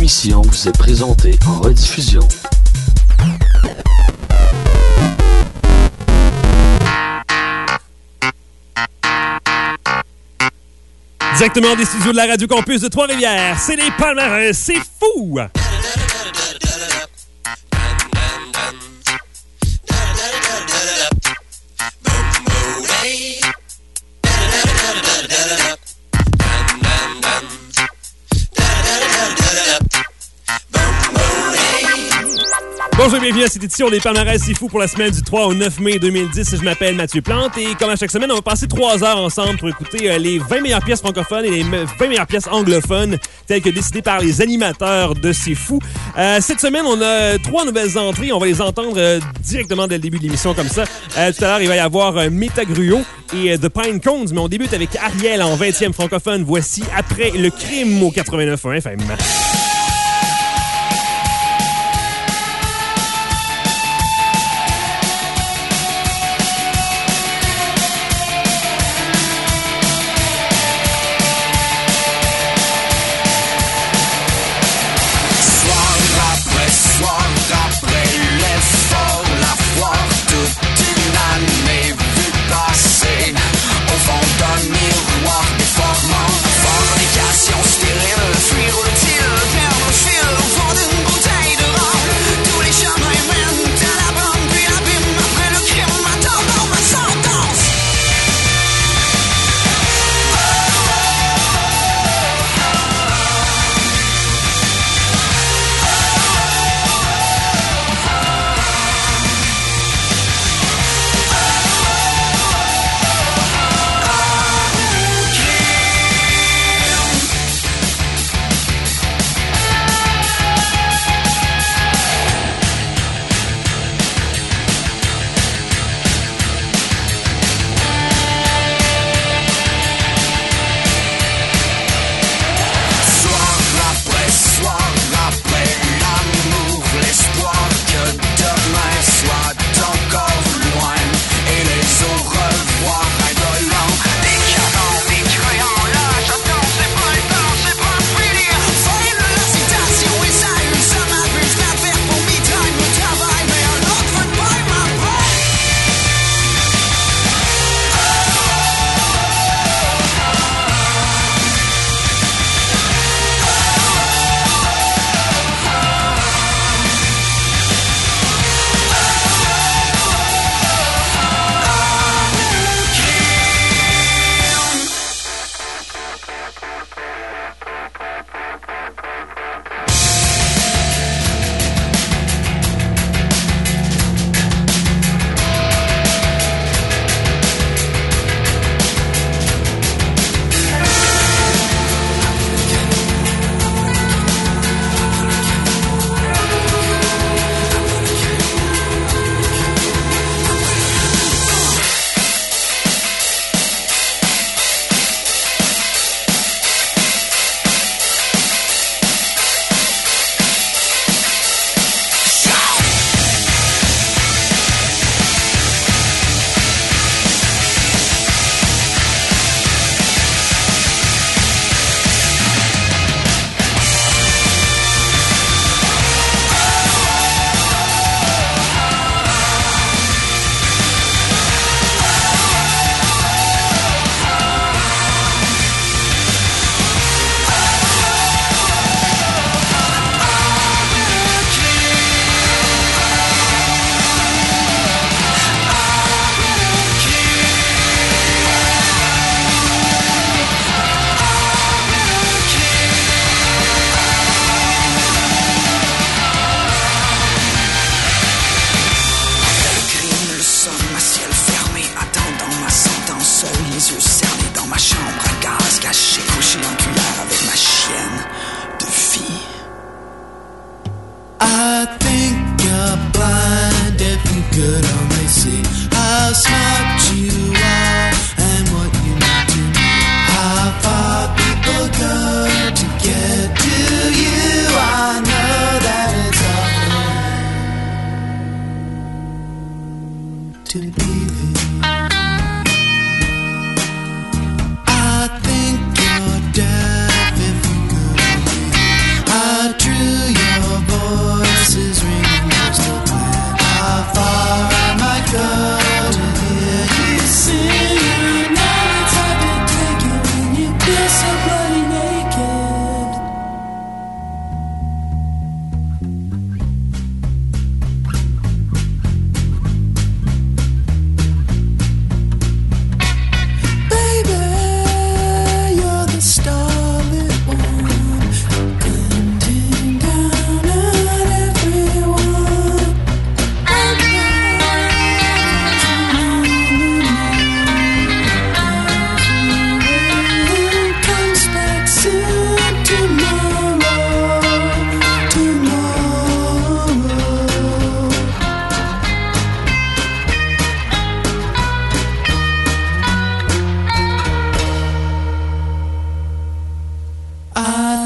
émission vous est présentée en rediffusion. Directement des studios de la Radio Campus de Trois-Rivières, c'est les palmarès, c'est fou! Bonjour et bienvenue à cette édition des palmarès c'est fou pour la semaine du 3 au 9 mai 2010. Je m'appelle Mathieu Plante et comme à chaque semaine, on va passer 3 heures ensemble pour écouter les 20 meilleures pièces francophones et les 20 meilleures pièces anglophones telles que décidées par les animateurs de C'est Fou. Cette semaine, on a 3 nouvelles entrées. On va les entendre directement dès le début de l'émission comme ça. Tout à l'heure, il va y avoir Métagruo et The Pine Cones, mais on débute avec Ariel en 20e francophone. Voici Après le crime au 89.1 FM. Fornication stérile, fuir au utile.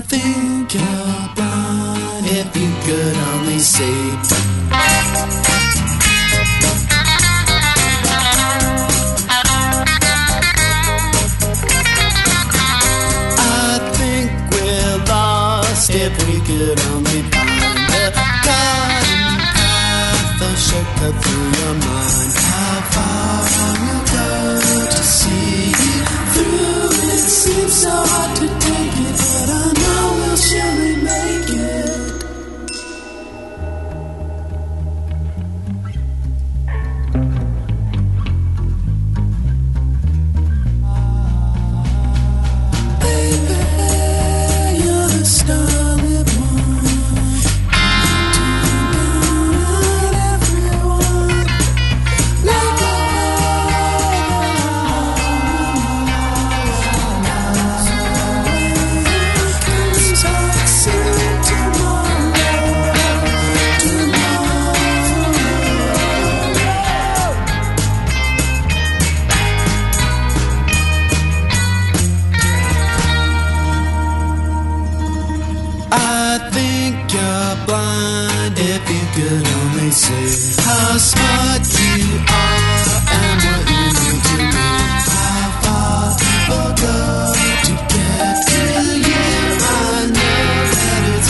think you're blind. If you could only see. If we could only find a garden path, a shortcut through your mind. How far will you go to see through? It seems so hard to take it, but I know we'll surely make it. Baby, you're the star. See how smart you are and what you mean to me. How far people go to get to you. I know that it's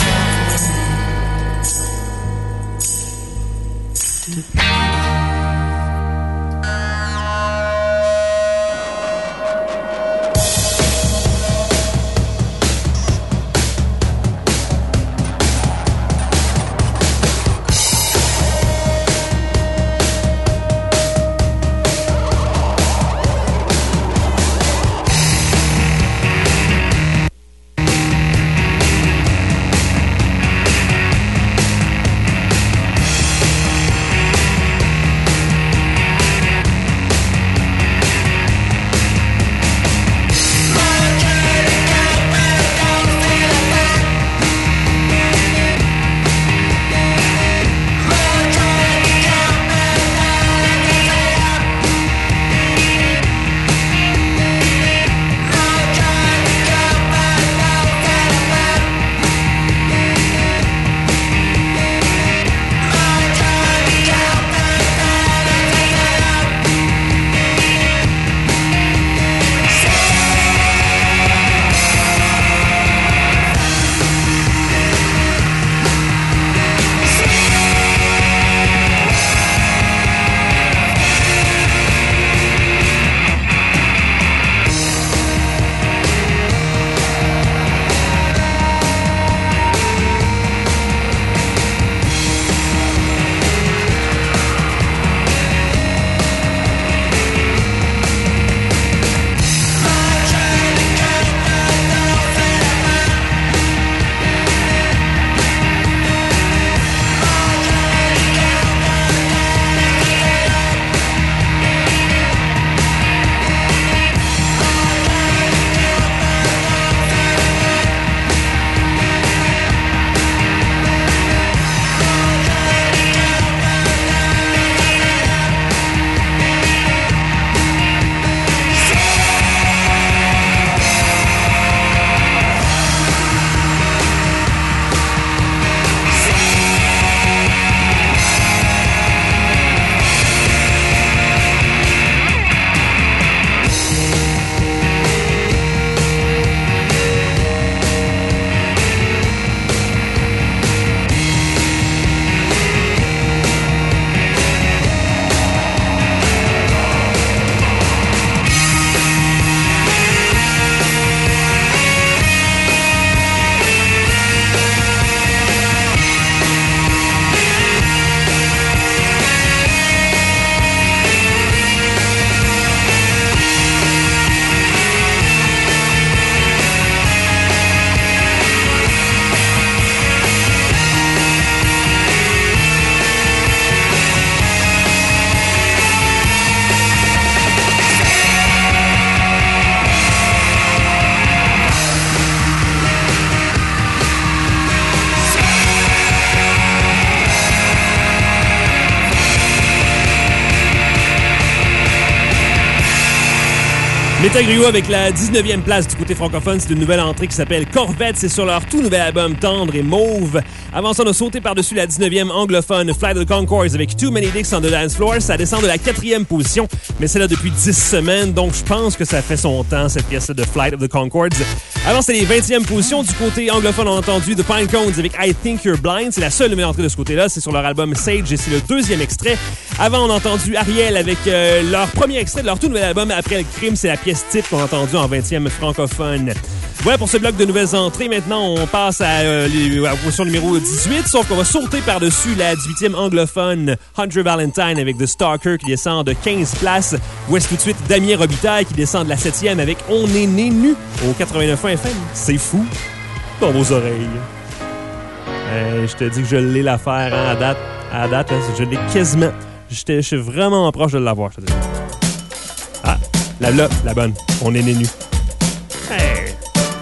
L'état griot avec la 19e place du côté francophone, c'est une nouvelle entrée qui s'appelle Corvette. C'est sur leur tout nouvel album Tendre et Mauve. Avant ça, on a sauté par-dessus la 19e anglophone Flight of the Conchords avec Too Many Dicks on the Dance Floor. Ça descend de la 4e position, mais c'est là depuis 10 semaines, donc je pense que ça fait son temps, cette pièce de Flight of the Conchords. Avant, c'était les 20e positions. Du côté anglophone, on a entendu The Pine Cones avec I Think You're Blind. C'est la seule nouvelle entrée de ce côté-là. C'est sur leur album Sage et c'est le 2e extrait. Avant, on a entendu Ariel avec leur premier extrait de leur tout nouvel album Après le crime. C'est la pièce titre qu'on a entendue en 20e francophone. Voilà pour ce bloc de nouvelles entrées. Maintenant, on passe à la position numéro 18, sauf qu'on va sauter par-dessus la 18e anglophone Hunter Valentine avec The Stalker qui descend de 15 places. Voici tout de suite Damien Robitaille qui descend de la 7e avec On est né nu au 89.1 FM. C'est fou dans vos oreilles. Je te dis que je l'ai l'affaire hein, à date, là, je l'ai quasiment. Je suis vraiment proche de l'avoir, je te dis. Ah, la bonne. On est né nu. Hey!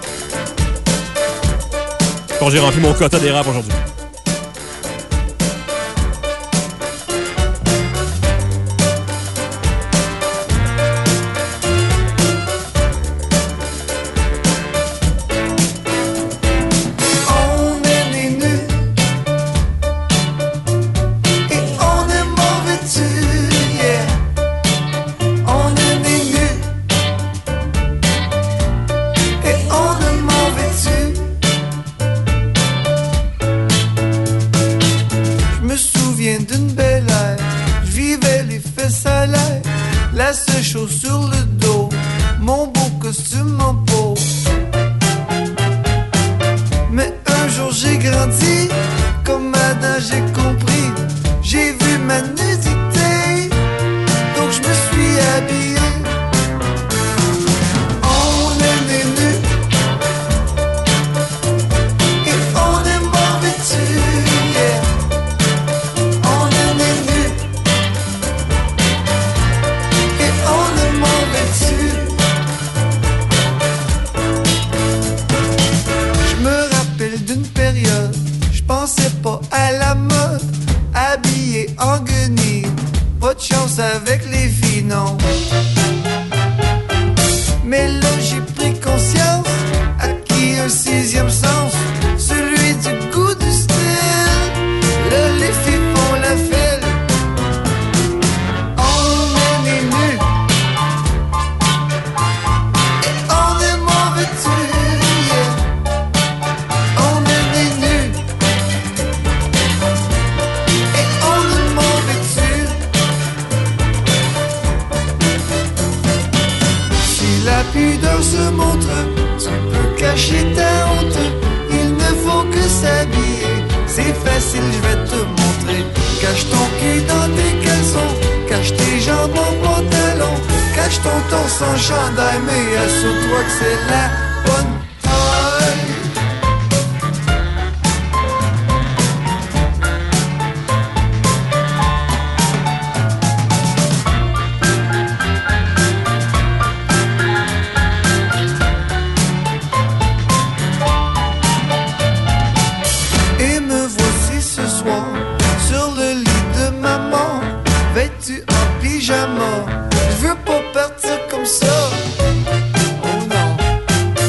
Quand j'ai rempli mon quota des rap aujourd'hui. Je veux pas partir comme ça. Oh non.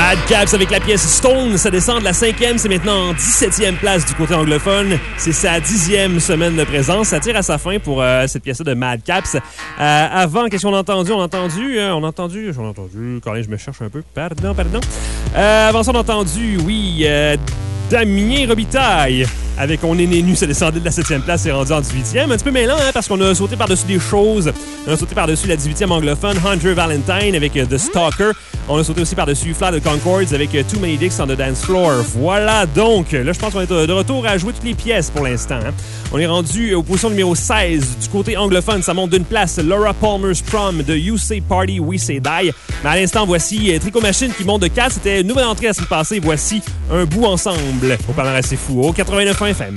Madcaps avec la pièce Stone, ça descend de la 5e, c'est maintenant en 17e place du côté anglophone. C'est sa 10e semaine de présence. Ça tire à sa fin pour cette pièce-là de Madcaps. Avant, qu'est-ce qu'on a entendu? On a entendu, quand même, je me cherche un peu. Pardon. Avant ça, on a entendu, oui, Damien Robitaille. Avec On est né nu, ça descendait de la 7e place, c'est rendu en 18e. Un petit peu mêlant, hein, parce qu'on a sauté par-dessus des choses. On a sauté par-dessus la 18e anglophone, Hunter Valentine avec The Stalker. On a sauté aussi par-dessus Fly the Conchords avec Too Many Dicks on the Dance Floor. Voilà donc. Là, je pense qu'on est de retour à jouer toutes les pièces pour l'instant. Hein. On est rendu aux positions numéro 16 du côté anglophone. Ça monte d'une place. Laura Palmer's Prom de You Say Party, We Say Die. Mais à l'instant, voici Tricot Machine qui monte de 4. C'était une nouvelle entrée la semaine passée. Voici Un bout ensemble au palmarès C'est Fou au 89 FM.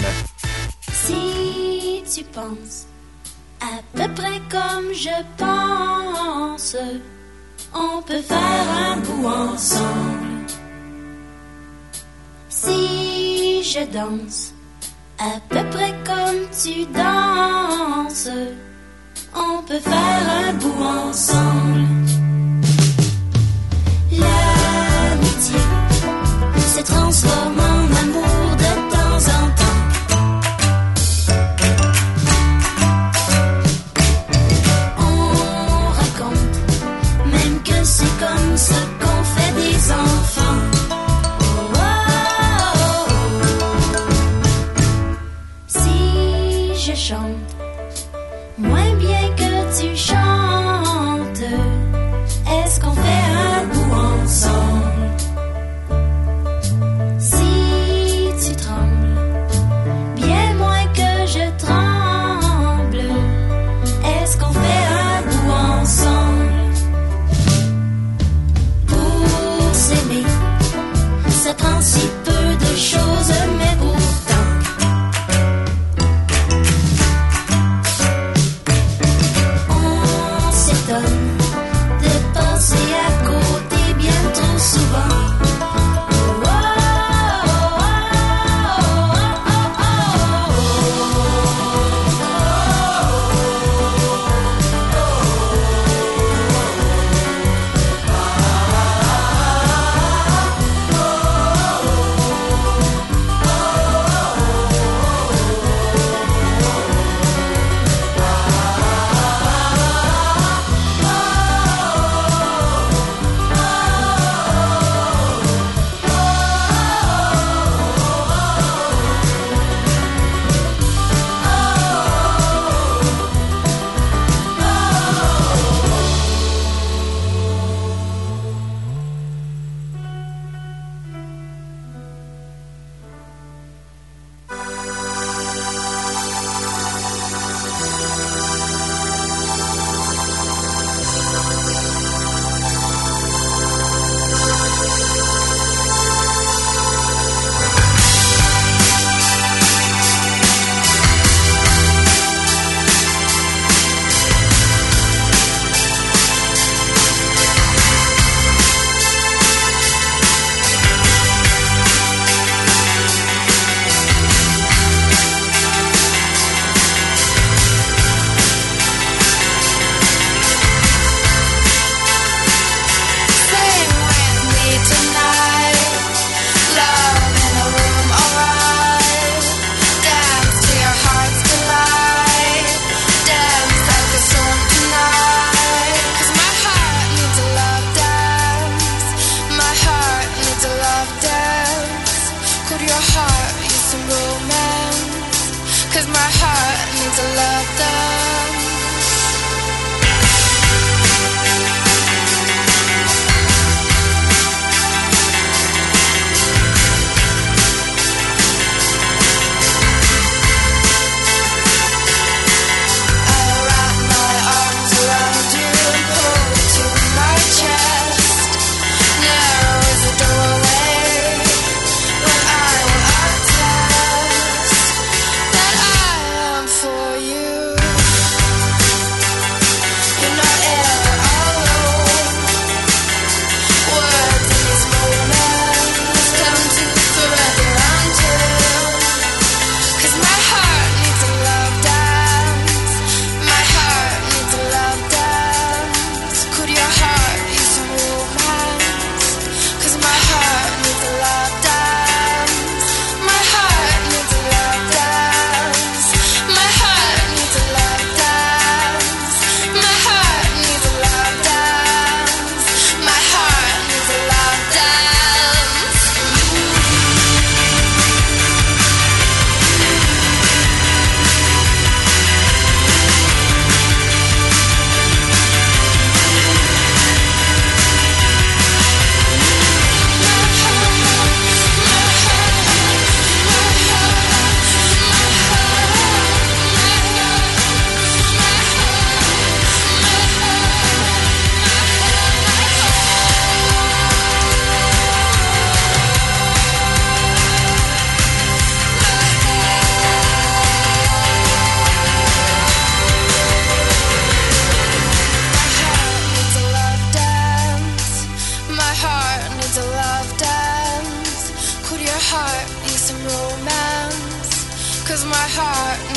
Si tu penses à peu près comme je pense, on peut faire un bout ensemble. Si je danse à peu près comme tu danses, on peut faire un bout ensemble. L'amitié se transforme en amour de temps en temps. C'est comme ça qu'on fait des enfants. Oh, oh, oh. Si je chante moins bien que tu chantes, est-ce qu'on fait un bout ensemble? Si tu trembles bien moins que je tremble, est-ce qu'on fait un bout ensemble? Ça prend si peu de choses, mais pourtant on s'étonne de passer à côté bien trop souvent.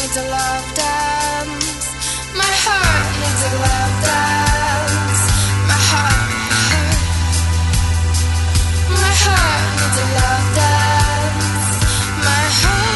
needs a love dance. My heart needs a love dance. My heart needs a love dance. My heart.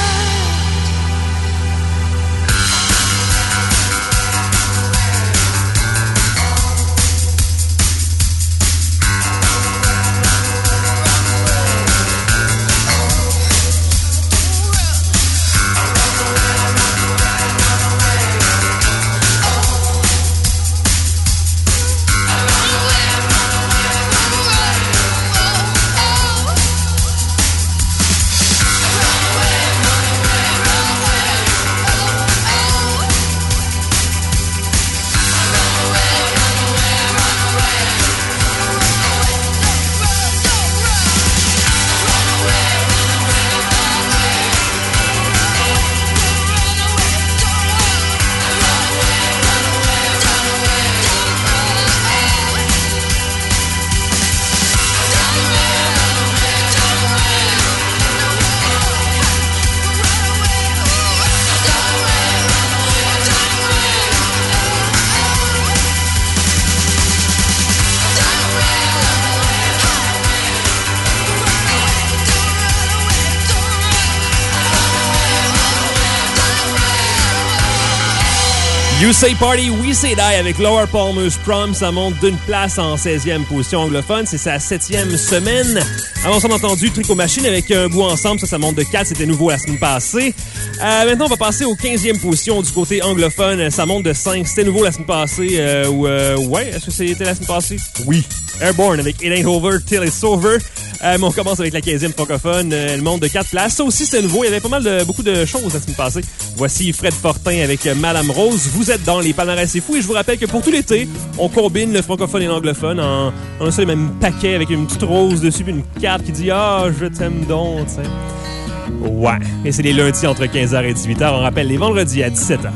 You Say Party, We Say Die avec Lower Palmer's Prom. Ça monte d'une place en 16e position anglophone. C'est sa 7e semaine. Avant ça, on a entendu Trico Machine avec Un bout ensemble. Ça monte de 4. C'était nouveau la semaine passée. Maintenant, on va passer aux 15e position du côté anglophone. Ça monte de 5. C'était nouveau la semaine passée. Ouais, est-ce que c'était la semaine passée? Oui. Airborne avec It Ain't Over Till It's Over. Mais on commence avec la 15e francophone. Elle monte de 4 places. Ça aussi, c'était nouveau. Il y avait beaucoup de choses la semaine passée. Voici Fred Fortin avec Madame Rose. Vous êtes dans les palmarès c'est fou. Et je vous rappelle que pour tout l'été, on combine le francophone et l'anglophone en un seul et même paquet avec une petite rose dessus puis une carte qui dit « Ah, je t'aime donc », tu sais. Ouais. Et c'est les lundis entre 15h et 18h. On rappelle les vendredis à 17h.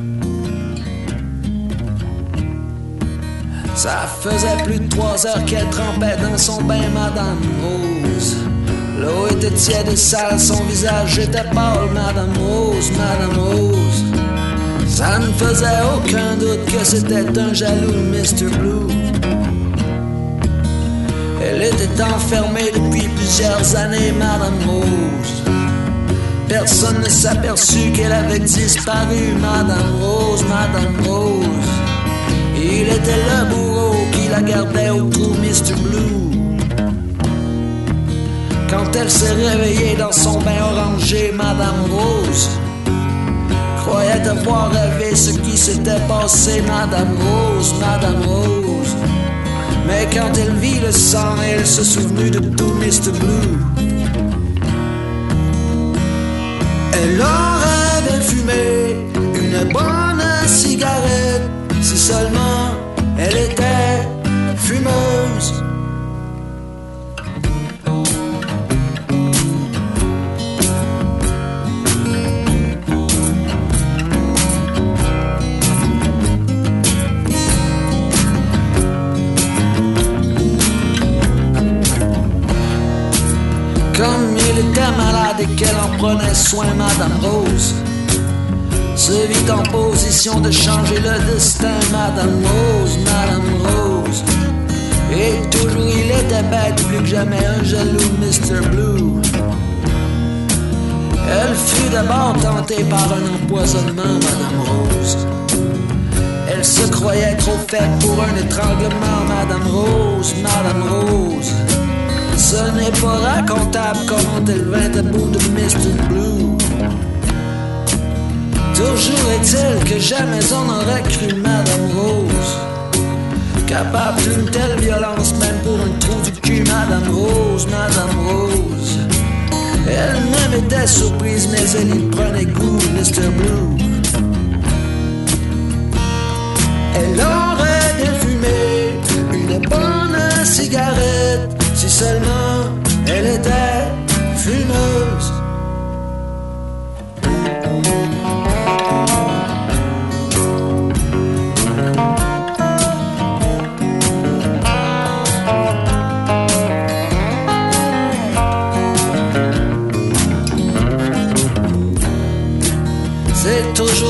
Ça faisait plus de 3 heures qu'elle trempait dans son bain, Madame Rose. L'eau était tiède et sale, son visage était pâle, Madame Rose, Madame Rose. Ça ne faisait aucun doute que c'était un jaloux Mr. Blue. Elle était enfermée depuis plusieurs années, Madame Rose. Personne ne s'aperçut qu'elle avait disparu, Madame Rose, Madame Rose. Il était le bourreau qui la gardait au trou Mr. Blue. Quand elle s'est réveillée dans son bain orangé, Madame Rose croyait avoir rêvé ce qui s'était passé, Madame Rose, Madame Rose. Mais quand elle vit le sang, elle se souvenut de tout Mr. Blue. Elle aurait bien fumé une bonne cigarette si seulement elle était fumeuse. Comme il était malade et qu'elle en prenait soin, Madame Rose se vit en position de changer le destin, Madame Rose, Madame Rose. Et toujours il était bête, plus que jamais un jaloux Mr. Blue. Elle fut d'abord tentée par un empoisonnement, Madame Rose. Elle se croyait trop faite pour un étranglement, Madame Rose, Madame Rose. Ce n'est pas racontable comment elle vint à bout de Mr. Blue. Toujours est-il que jamais on n'aurait cru Madame Rose capable d'une telle violence, même pour un trou du cul, Madame Rose, Madame Rose. Elle-même était surprise, mais elle y prenait goût, Mr. Blue. Elle aurait bien fumé une bonne cigarette si seulement elle était fumeuse.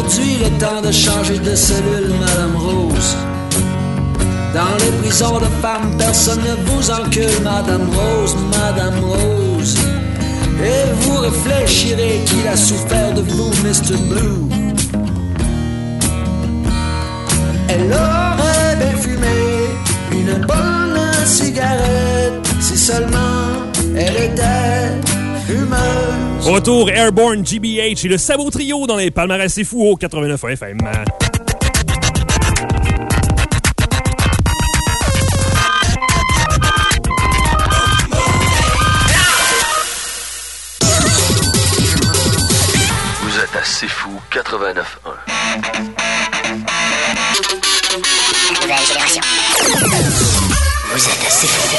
aujourd'hui le temps de changer de cellule, Madame Rose. Dans les prisons de femmes, personne ne vous encule, Madame Rose, Madame Rose. Et vous réfléchirez qu'il a souffert de vous, Mr. Blue. Elle aurait bien fumé une bonne cigarette si seulement elle était fumeuse. Retour Airborne, GBH et le Sabot Trio dans les palmarès c'est fou au 89 FM. Vous êtes à C'est Fou 89.1. Nouvelle génération. Vous êtes assez fou.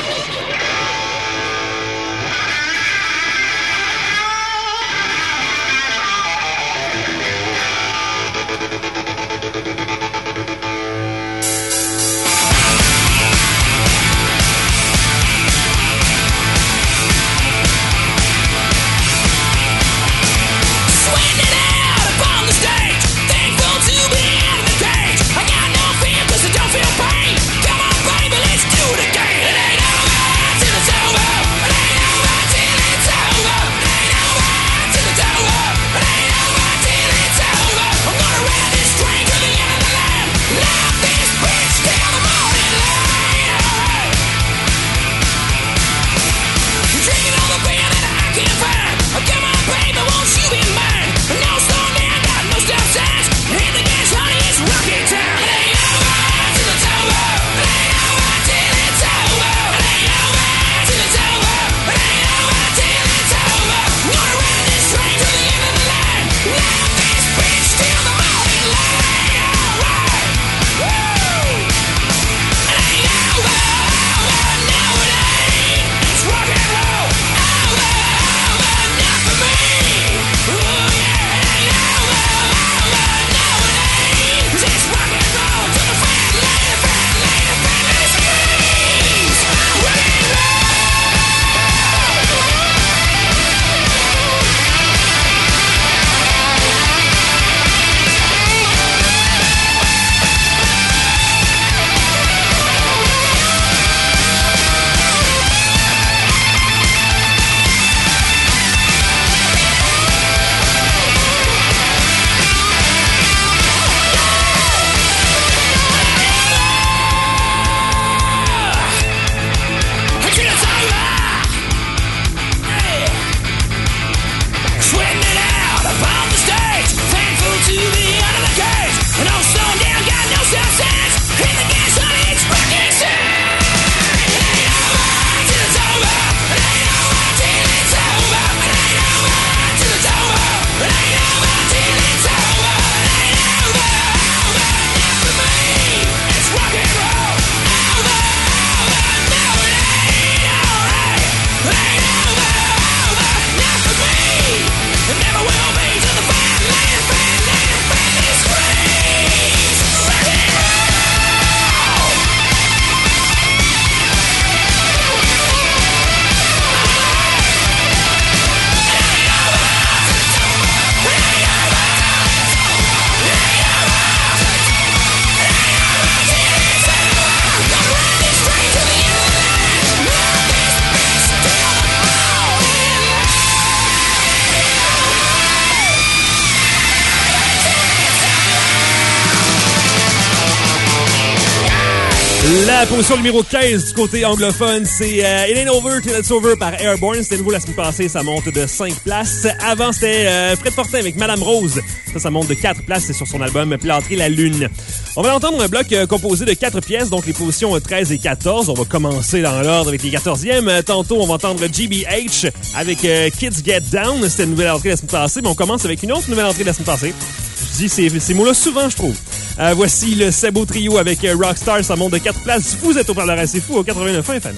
La position numéro 15 du côté anglophone, c'est It Ain't Over Till It's Over par Airborne. C'était nouveau la semaine passée, ça monte de 5 places. Avant, c'était Fred Fortin avec Madame Rose. Ça monte de 4 places, c'est sur son album Plâtrer la Lune. On va entendre un bloc composé de 4 pièces, donc les positions 13 et 14. On va commencer dans l'ordre avec les 14e. Tantôt, on va entendre GBH avec Kids Get Down. C'était une nouvelle entrée la semaine passée, mais on commence avec une autre nouvelle entrée la semaine passée. Je dis ces mots-là souvent, je trouve. Voici le Sabot Trio avec Rockstar. Ça monte de 4 places. Vous êtes au palmarès c'est fou au 89 FM.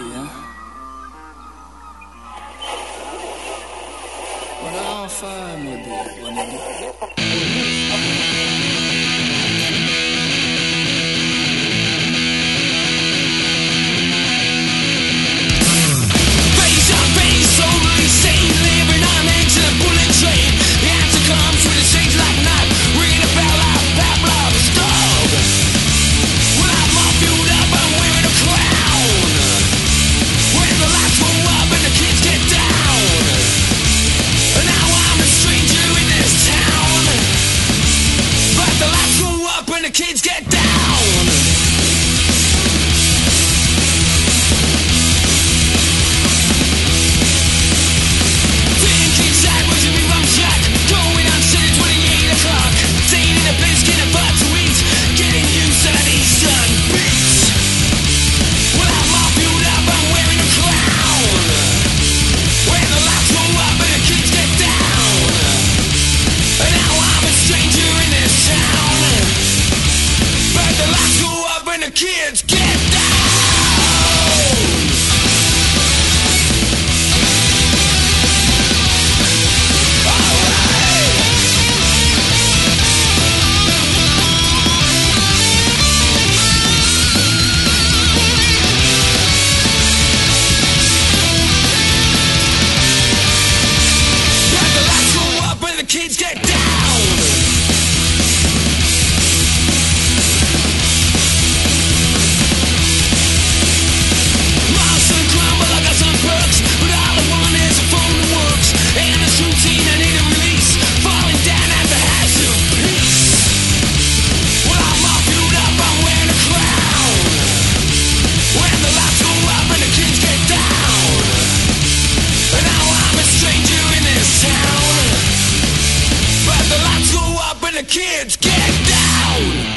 hein. Voilà enfin, kids get down. Thinking sideways in me rum shack, going on since 28 o'clock. Staying in a biscuit and butt to eat, getting used to these sun beats. Well, I'm all built up, I'm wearing a crown. When the lights go up and the kids get down. And now I'm a stranger in this town. But the lights go up and the kids get down. Alright. But the lights go up and the kids get down. Routine, I need a release. Falling down at the house of peace. Well, I'm all built up, I'm wearing a crown. When the lights go up and the kids get down. And now I'm a stranger in this town. But the lights go up and the kids get down.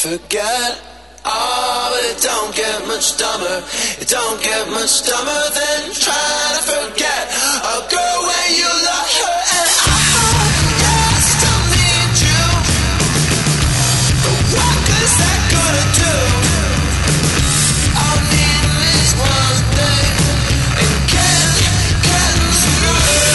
forget. Oh, but it don't get much dumber. It don't get much dumber than trying to forget a girl when you love her. And I still need you. But what is that gonna do? All I need is one thing, and can't through.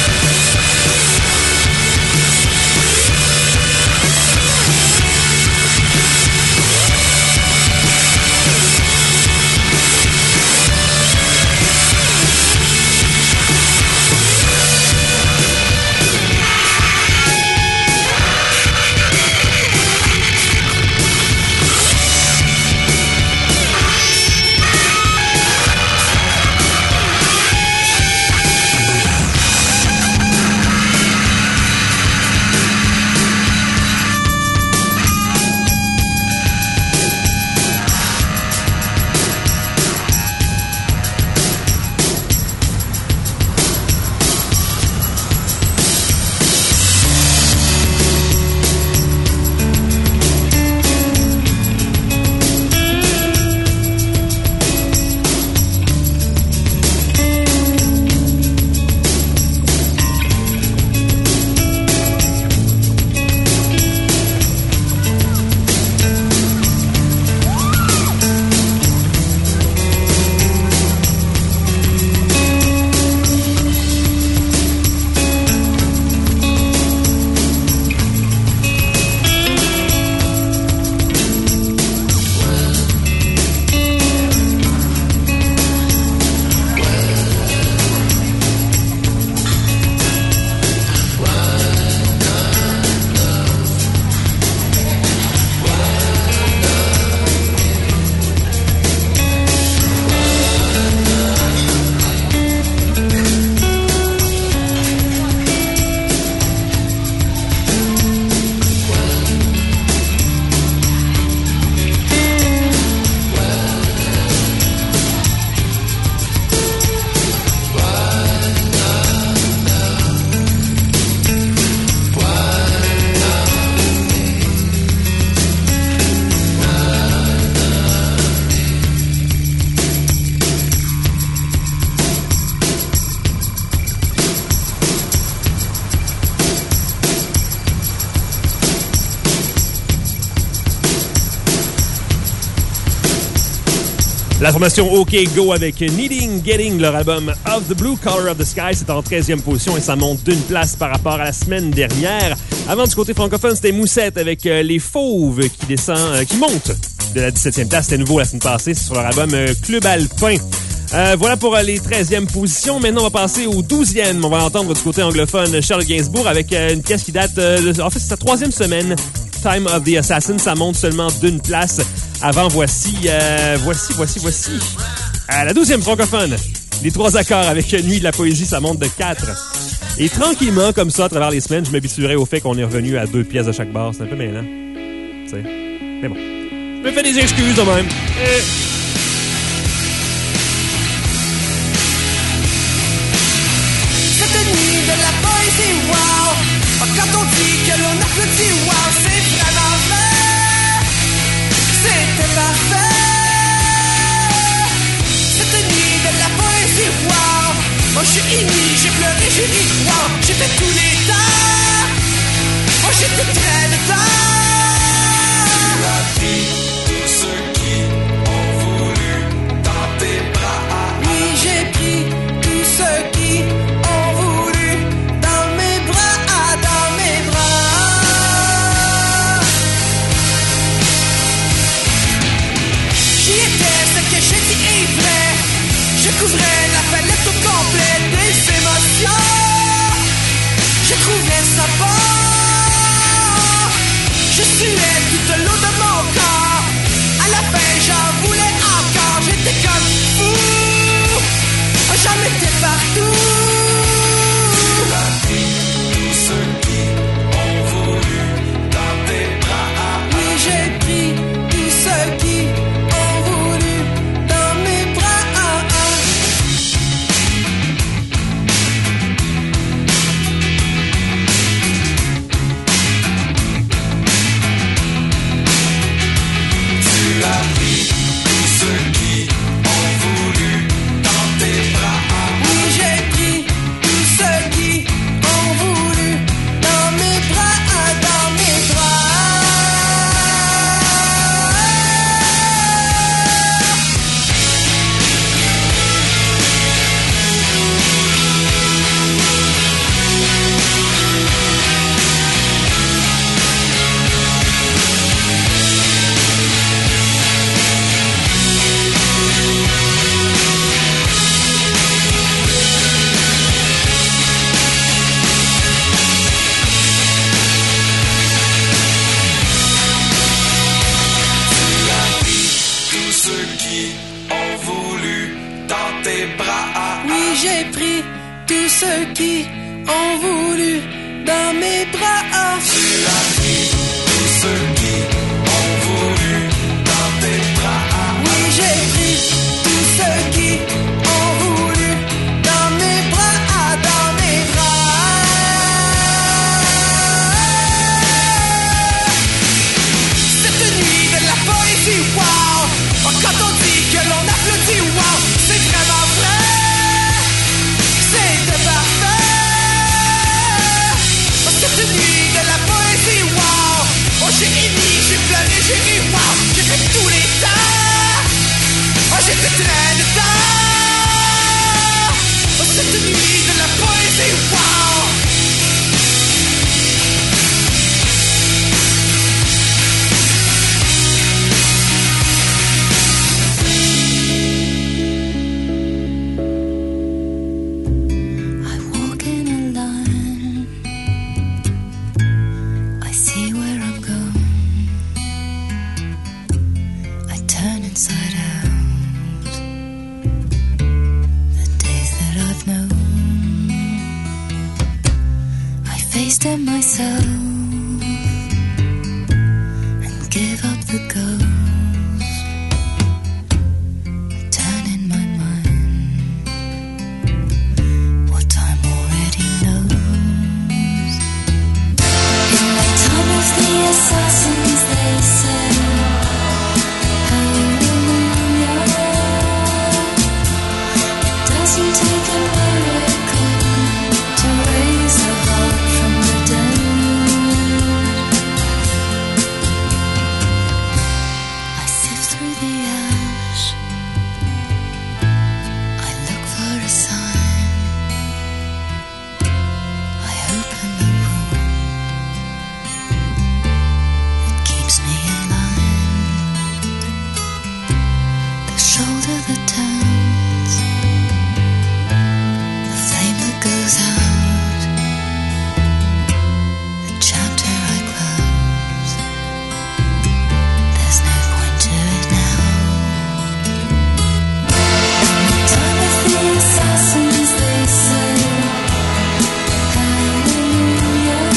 La formation OK Go avec Needing Getting, leur album Of the Blue Color of the Sky, c'est en 13e position et ça monte d'une place par rapport à la semaine dernière. Avant, du côté francophone, c'était Moussette avec Les Fauves qui monte de la 17e place. C'était nouveau la semaine passée, c'est sur leur album Club Alpin. Voilà pour les 13e positions. Maintenant, on va passer au 12e. On va entendre du côté anglophone Charles Gainsbourg avec une pièce qui date... en fait, c'est sa 3e semaine. Time of the Assassin, ça monte seulement d'une place. Avant, voici la 12e francophone. Les 3 accords avec Nuit de la poésie, ça monte de 4. Et tranquillement, comme ça, à travers les semaines, je m'habituerai au fait qu'on est revenu à 2 pièces de chaque barre. C'est un peu mêlant. T'sais. Mais bon. Je me fais des excuses de même. Cette nuit de la poésie, wow. Quand on dit que l'on applaudit, wow, c'est vraiment vrai. C'était parfait. Cette nuit de la poésie, wow. Moi je suis ému, j'ai pleuré, j'ai ri, wow. J'ai fait tous les temps. Moi j'étais très dedans. La vie, tous ceux qui ont voulu dans tes bras. Oui, j'ai pris tous ceux qui ont voulu dans mes bras, dans mes bras. J'y étais, ce que j'ai dit est vrai. Je couvrais la palette au complet des émotions. Je trouvais ça bon. Je suais toute l'eau de mon corps. À la fin j'en voulais encore. J'étais comme fou. J'en mettais partout. La vie, tous ceux qui ont voulu dans tes bras. Oui, j'ai pris tous ceux qui ont voulu dans mes bras. j'ai pris tous ceux qui ont voulu dans mes bras. Tu l'as pris, tous ceux qui ont voulu dans tes bras. Oui, j'ai pris tous ceux qui ont voulu dans mes bras, dans mes bras. Cette nuit de la poésie, wow. Quand on dit que l'on applaudit, wow, c'est vraiment vrai. C'était parfait. Cette nuit de la poésie, wow. Oh, j'ai émis, j'ai plané, j'ai ri, wow. J'ai fait tous les temps. Oh, j'ai fait plein de temps. Oh, cette nuit de la poésie, wow. Them myself and give up the ghost. I turn in my mind what time already knows. In the time of the assassins, they say, hallelujah. It doesn't take a miracle to raise a heart from the dead. I sift through the ash. I look for a sign. I open the room that keeps me in line. The shoulder that turns, the flame that goes out, the chapter I close. There's no point to it now. In the time of the assassins, they say, hallelujah.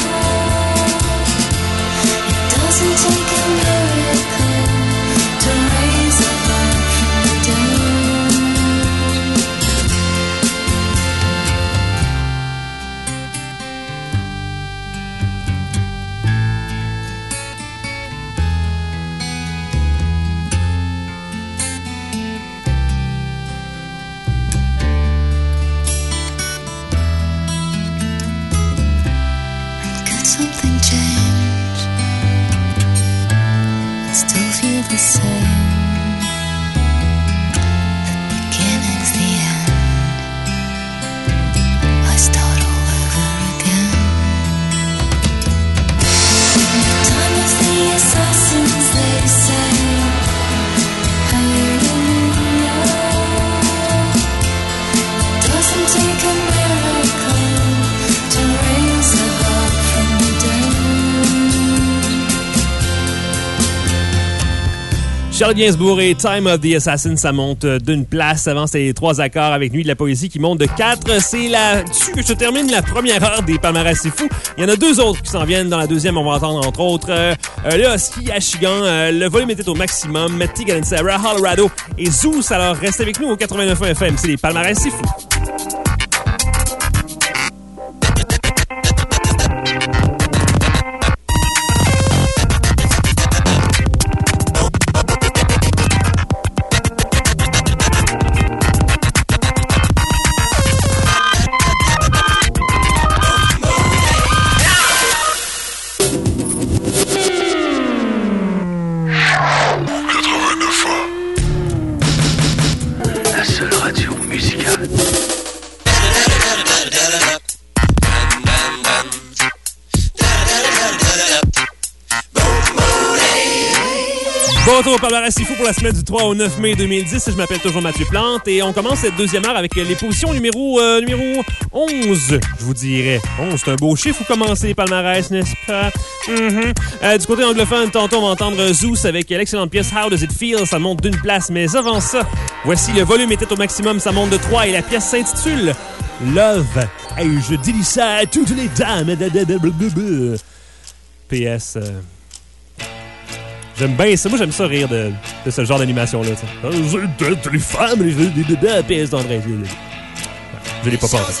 It doesn't take a miracle to raise a heart from the dead. Could something change? I still feel the same. The beginning's the end. I start all over again. In the time of the assassins, they say, hallelujah. It doesn't take a miracle to raise a heart from the dead. Charles Gainsbourg et Time of the Assassin, ça monte d'une place. Avant, c'était les 3 accords avec Nuit de la Poésie qui monte de 4. C'est là-dessus que je termine la première heure des Palmarès C'est Fou. Il y en a 2 autres qui s'en viennent. Dans la deuxième, on va entendre entre autres le Husky Achigan. Le volume était au maximum. Matty and Sarah, Colorado et Zeus. Alors, restez avec nous au 89.1 FM. C'est les Palmarès C'est Fou. La seule radio musicale. Bon retour au palmarès s'il faut pour la semaine du 3 au 9 mai 2010. Je m'appelle toujours Mathieu Plante et on commence cette deuxième heure avec les positions numéro 11, je vous dirais. 11, c'est un beau chiffre pour commencer les palmarès, n'est-ce pas? Du côté anglophone, tantôt on va entendre Zeus avec l'excellente pièce How Does It Feel? Ça monte d'une place, mais avant ça, voici le volume était au maximum, ça monte de 3 et la pièce s'intitule Love. Hey, je dis ça à toutes les dames. PS... J'aime bien ça. Moi, j'aime ça rire de ce genre d'animation-là. Les femmes, les PS d'André. Je l'ai pas pensé.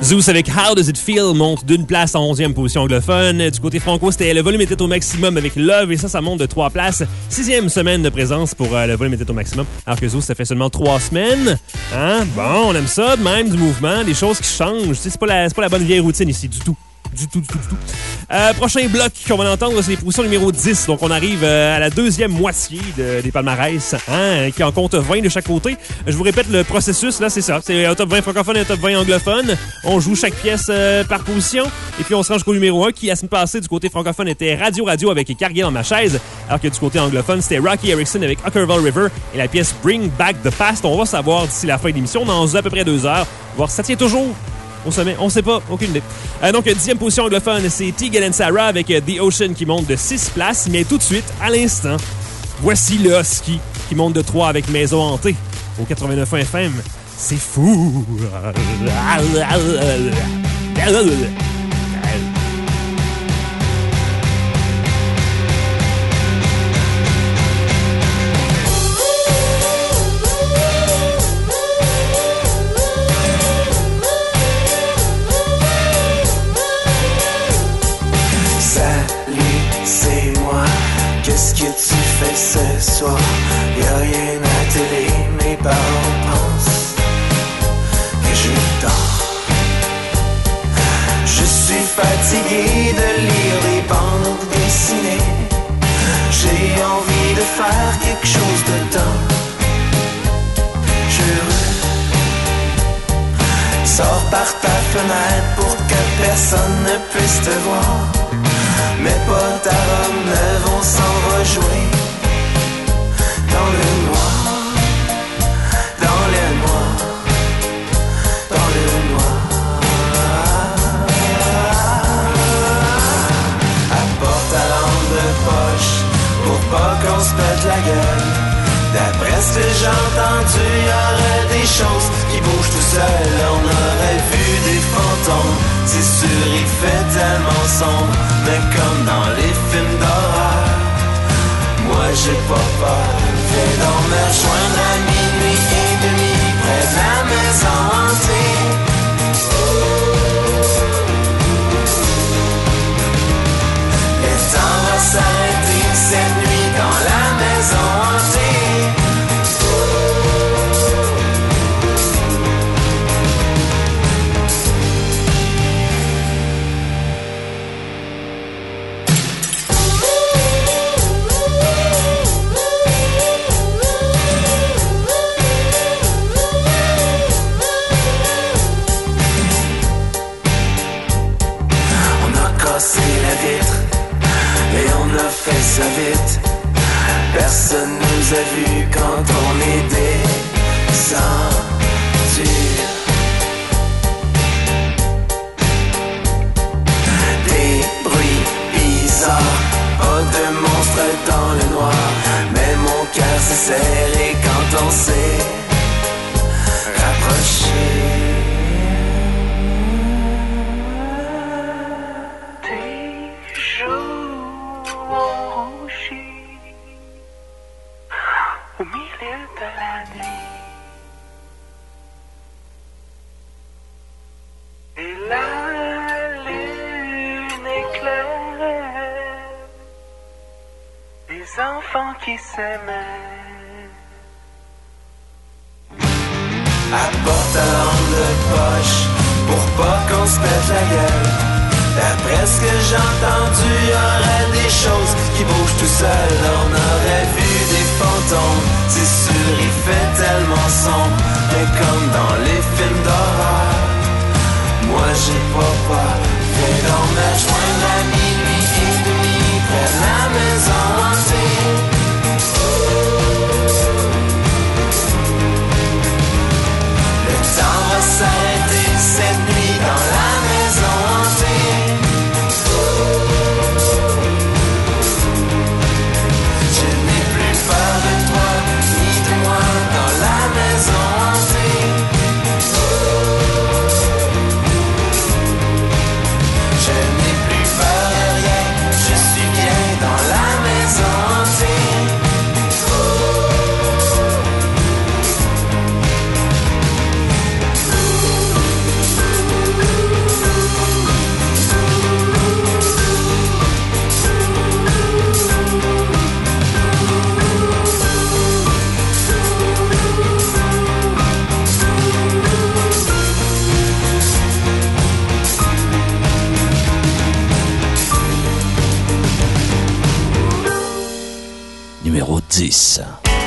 Zeus avec How Does It Feel monte d'une place en 11e position anglophone. Du côté franco, c'était Le volume était au maximum avec Love et ça monte de 3 places. 6e semaine de présence pour Le volume était au maximum. Alors que Zeus, ça fait seulement 3 semaines. Hein? Bon, on aime ça, de même, du mouvement, des choses qui changent. C'est pas la bonne vieille routine ici, du tout. Du tout. Prochain bloc qu'on va entendre, c'est les positions numéro 10. Donc, on arrive à la deuxième moitié des palmarès, qui en compte 20 de chaque côté. Je vous répète le processus, là, c'est ça. C'est un top 20 francophone et un top 20 anglophone. On joue chaque pièce par position. Et puis, on se rend jusqu'au numéro 1, qui, la semaine passée, du côté francophone, était Radio avec Cargué dans ma chaise. Alors que du côté anglophone, c'était Rocky Erickson avec Ockerville River et la pièce Bring Back the Past. On va savoir d'ici la fin de l'émission, dans à peu près 2 heures, voir si ça tient toujours au sommet. On sait pas, aucune idée. Donc, 10e position anglophone, c'est Tegan and Sarah avec The Ocean qui monte de 6 places. Mais tout de suite, à l'instant, voici le Husky qui monte de 3 avec Maison Hantée au 89.1 FM. C'est fou! Qu'est-ce que tu fais ce soir? Y'a rien à télé, mes parents pensent que je dors. Je suis fatigué de lire des bandes dessinées. J'ai envie de faire quelque chose de dingue. Je sors par ta fenêtre pour que personne ne puisse te voir. Mes potes à Rome ne vont s'en rejouer. Dans le noir, dans le noir, dans le noir. Apporte ta lampe de poche pour pas qu'on se pète la gueule. D'après ce que j'ai entendu, y'aurait des choses qui bougent tout seul. On aurait vu des fantômes, c'est sûr il fait tellement sombre. Mais comme dans les films d'horreur, moi j'ai pas peur. Viens donc me rejoindre à minuit et demi près de la maison hantée. Le temps va s'arrêter cette nuit dans la maison hantée. Et on a fait ça vite. Personne nous a vus quand on est descendu. Des bruits bizarres, pas de monstres dans le noir. Mais mon cœur s'est serré quand on s'est rapproché. Au milieu de la nuit, et la lune éclaire des enfants qui s'aimaient. Apporte ta lampe de poche pour pas qu'on se pète la gueule. D'après ce que j'ai entendu, y'aurait des choses qui bougent tout seul. On aurait vu des fantômes, c'est sûr il fait tellement sombre. Mais comme dans les films d'horreur, moi j'ai pas peur. Viens donc me rejoindre à minuit et demi près de la maison hantée. Le temps va s'arrêter cette nuit dans la maison hantée. numéro 10.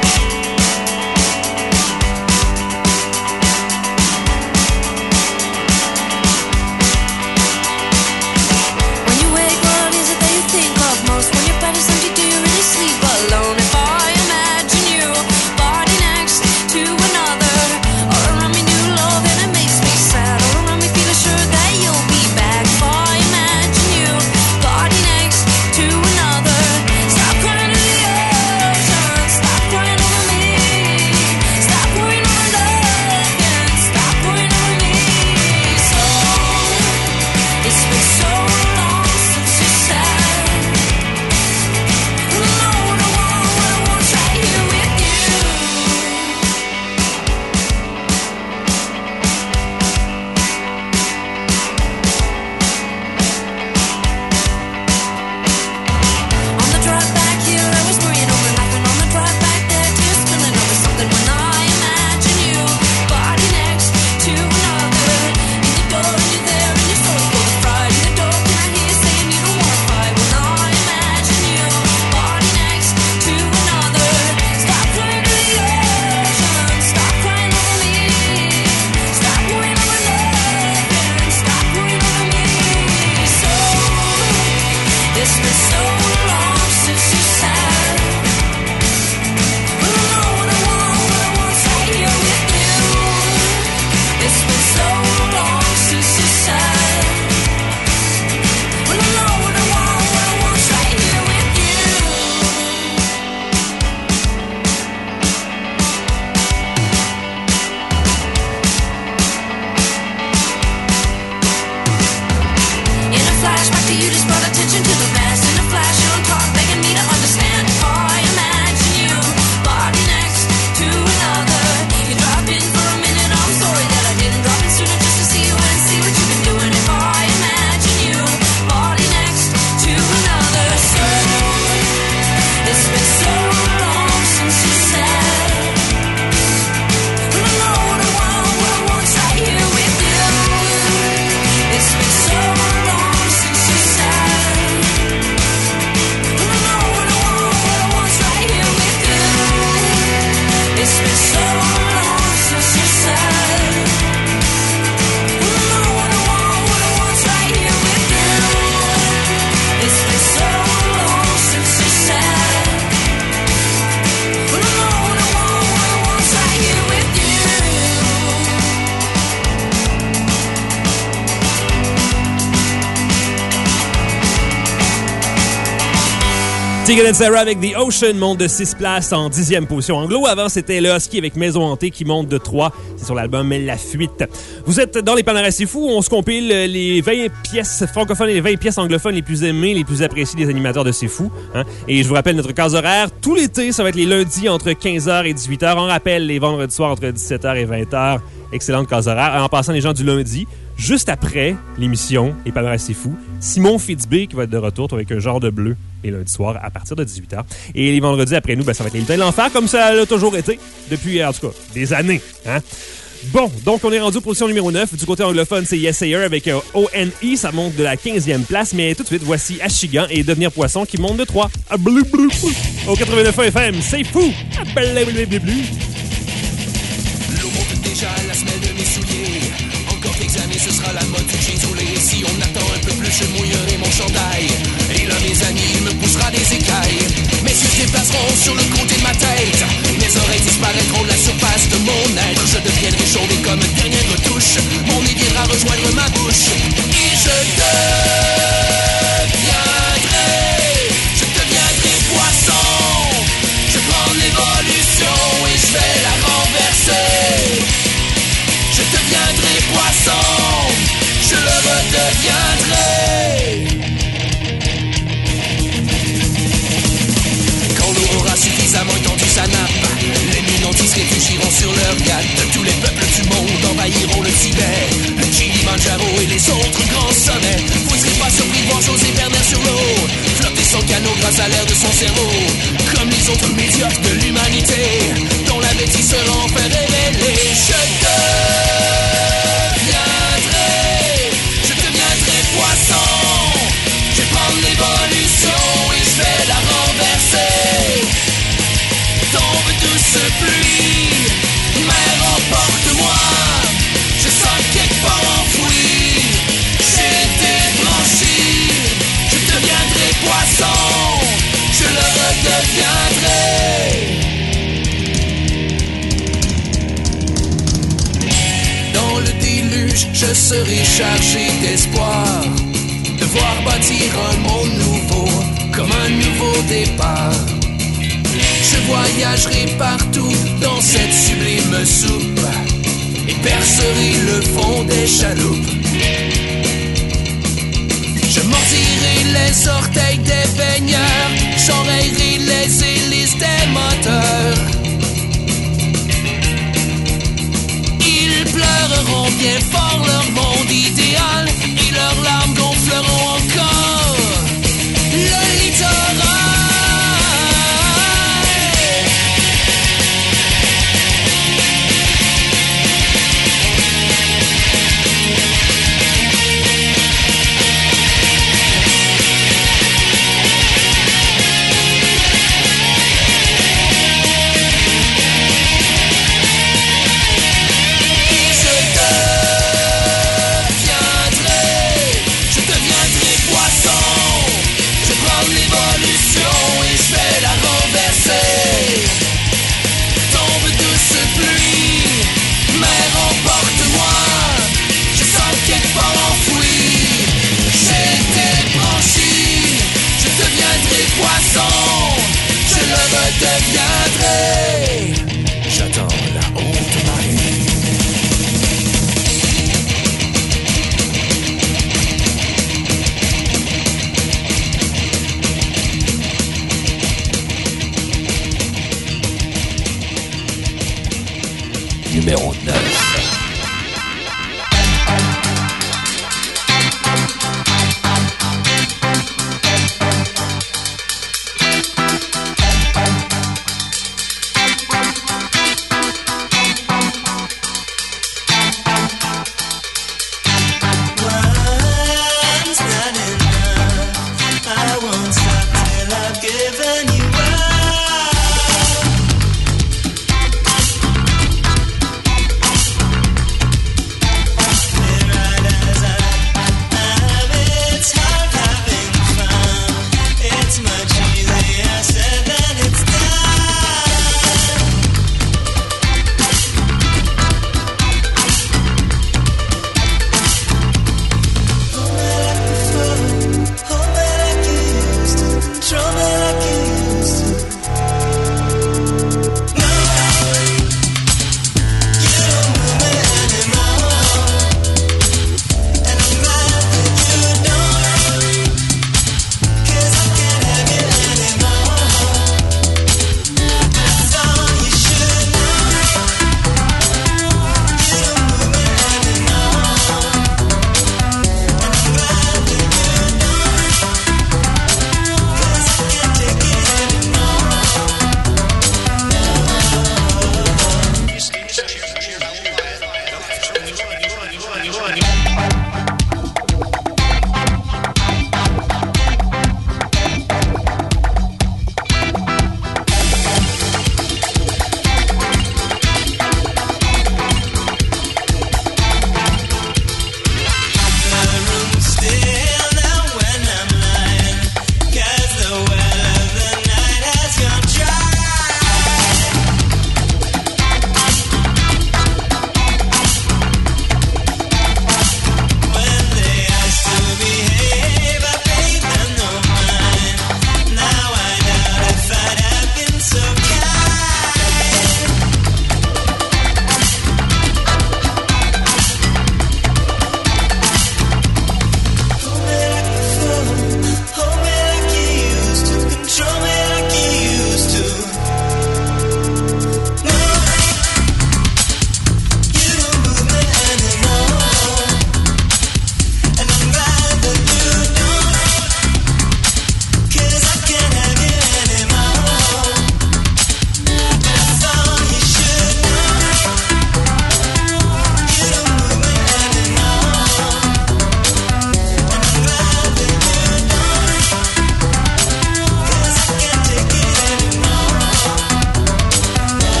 Tegan and Sara avec The Ocean monte de 6 places en 10e position anglo. Avant, c'était le Husky avec Maison Hantée qui monte de 3. C'est sur l'album La Fuite. Vous êtes dans les palmarès C'est Fou. On se compile les 20 pièces francophones et les 20 pièces anglophones les plus aimées, les plus appréciées des animateurs de C'est Fou. Hein? Et je vous rappelle notre case horaire. Tout l'été, ça va être les lundis entre 15h et 18h. On rappelle les vendredis soirs entre 17h et 20h. Excellente case horaire. En passant les gens du lundi, juste après l'émission Les palmarès C'est Fou, Simon Fitzbé qui va être de retour avec un genre de bleu les lundis soirs à partir de 18h. Et les vendredis après nous, ça va être les lutins de l'enfer comme ça l'a toujours été depuis, en tout cas, des années. Hein? Bon, donc on est rendu aux positions numéro 9. Du côté anglophone, c'est Yes Sayer avec O.N.E. Ça monte de la 15e place. Mais tout de suite, voici Achigan et Devenir Poisson qui monte de 3. Au 89 FM, C'est Fou! L'eau monte déjà à la semelle de mes souliers. Encore quelques années, ce sera la mode du jeans roulé. Et si on attend un peu plus, je mouillerai mon chandail. Et là, mes amis, il me poussera des écailles. Mes yeux se déplaceront sur le côté de ma tête. Mes oreilles disparaîtront de la surface de mon être. Je deviendrai chauve comme une dernière retouche. Mon nez viendra rejoindre ma bouche. Et je deviendrai poisson. Je prends l'évolution et je vais la renverser. Je deviendrai poisson, je le redeviendrai. Quand l'eau aura suffisamment étendu sa nappe, les minantis se réfugieront sur leur yacht. Tous les peuples du monde envahiront le Tibet, le Kilimanjaro et les autres grands sommets. Vous ne serez pas surpris de voir José Bernard sur l'eau, flotter son canot grâce à l'air de son cerveau. Comme les autres médiocres de l'humanité, dont la bêtise sera enfin révélée. Je deviendrai poisson. Je vais prendre l'évolution et je vais la renverser. reviendrai. Dans le déluge, je serai chargé d'espoir, de voir bâtir un monde nouveau, comme un nouveau départ. Je voyagerai partout dans cette sublime soupe et percerai le fond des chaloupes. Je mordirai les orteils des baigneurs, j'enrayerai les hélices des moteurs. Ils pleureront bien fort leur monde idéal et leurs larmes gonfleront encore le littoral. Et je deviendrai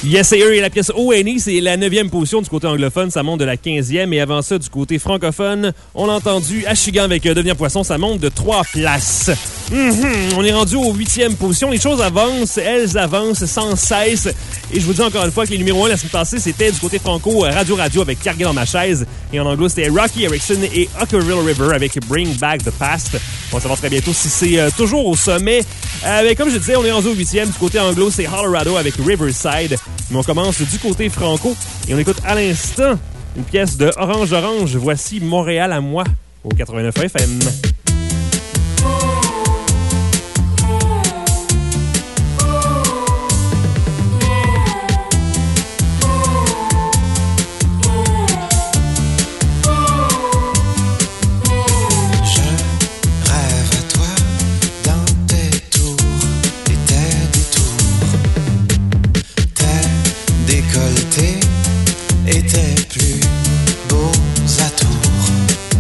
Yes, et la pièce O.N.E., c'est la 9e position du côté anglophone, ça monte de la 15e. Et avant ça, du côté francophone, on a entendu Ashigan avec Devenir Poisson, ça monte de 3 places. On est rendu aux 8e position. Les choses avancent, elles avancent sans cesse. Et je vous dis encore une fois que les numéros 1 la semaine passée, c'était du côté franco Radio avec Cargué dans ma chaise. Et en anglo, c'était Rocky Erickson et Ockerville River avec Bring Back the Past. On va savoir très bientôt si c'est toujours au sommet. Mais comme je disais, on est rendu au 8e. Du côté anglo, c'est Colorado avec Riverside. Mais on commence du côté franco et on écoute à l'instant une pièce de Orange Orange. Voici Montréal à moi au 89 FM. Étaient plus beaux atours.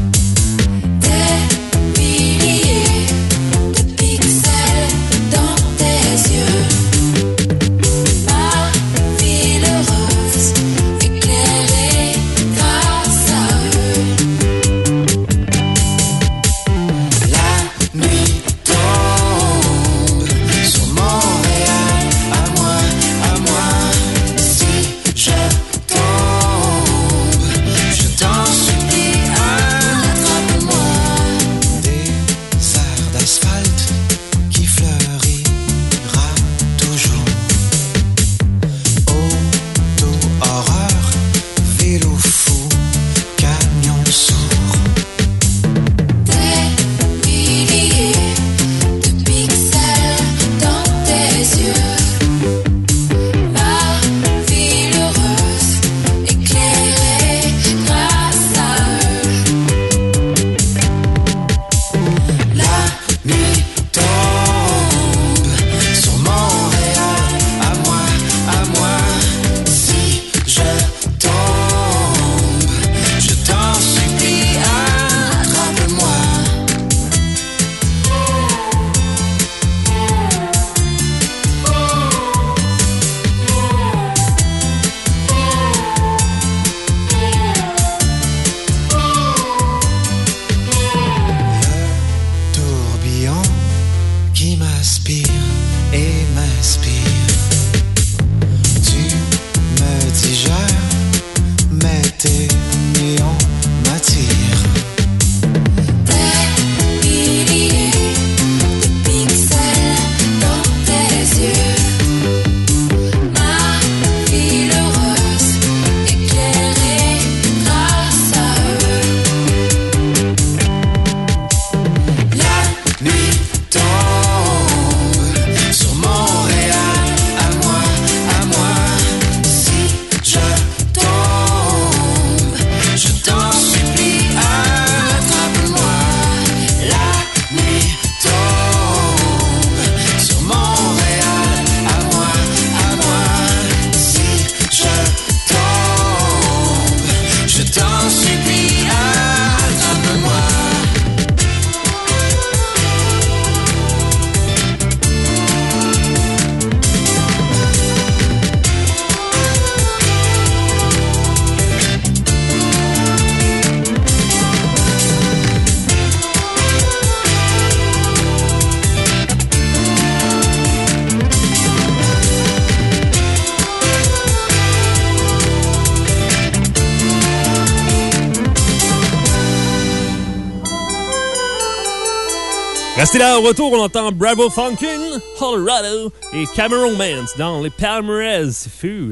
Restez là, au retour, on entend Bravo Funkin', Colorado et Cameron Mans dans les Palmarès. C'est fou.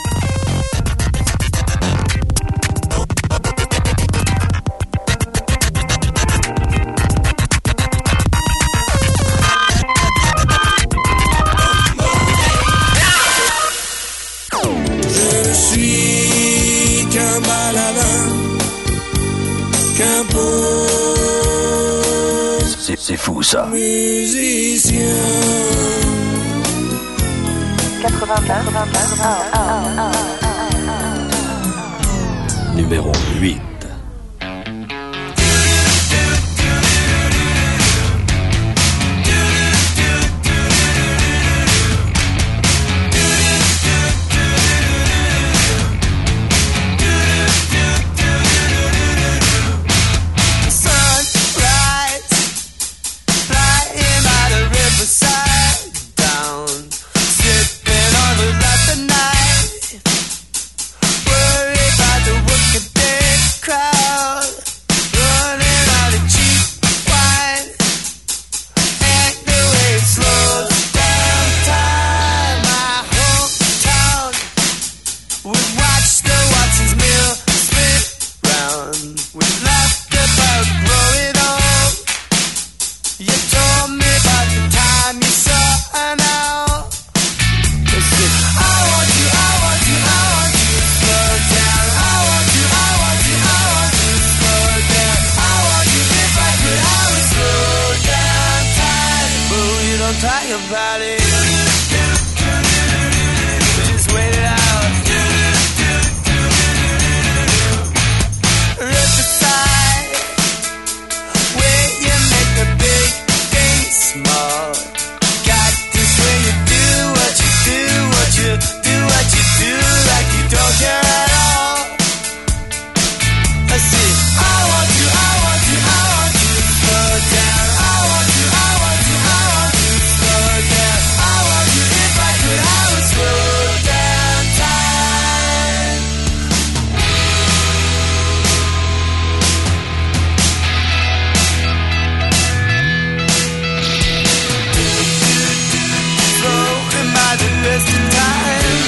Je suis qu'un baladin, qu'un pauvre C'est fou, ça. musicien. 89. Numéro 8. would watch the Watson's mill spin round. We laughed about growing old. You told me about the time you saw an owl. You said, I want you, I want you, I want you to slow down. I want you, I want you, I want you to slow down. I want you if I could, I would slow down time. But we don't talk about it. Just wait it out. Riverside, where you make the big things small. Got this way you do what you do, what you do, what you do, like you don't care at all. I see, I want you, I want you, I want you to slow down. I want you, I want you, I want you to slow down. I want you if I could, I would slow down time. Floating by the best of time.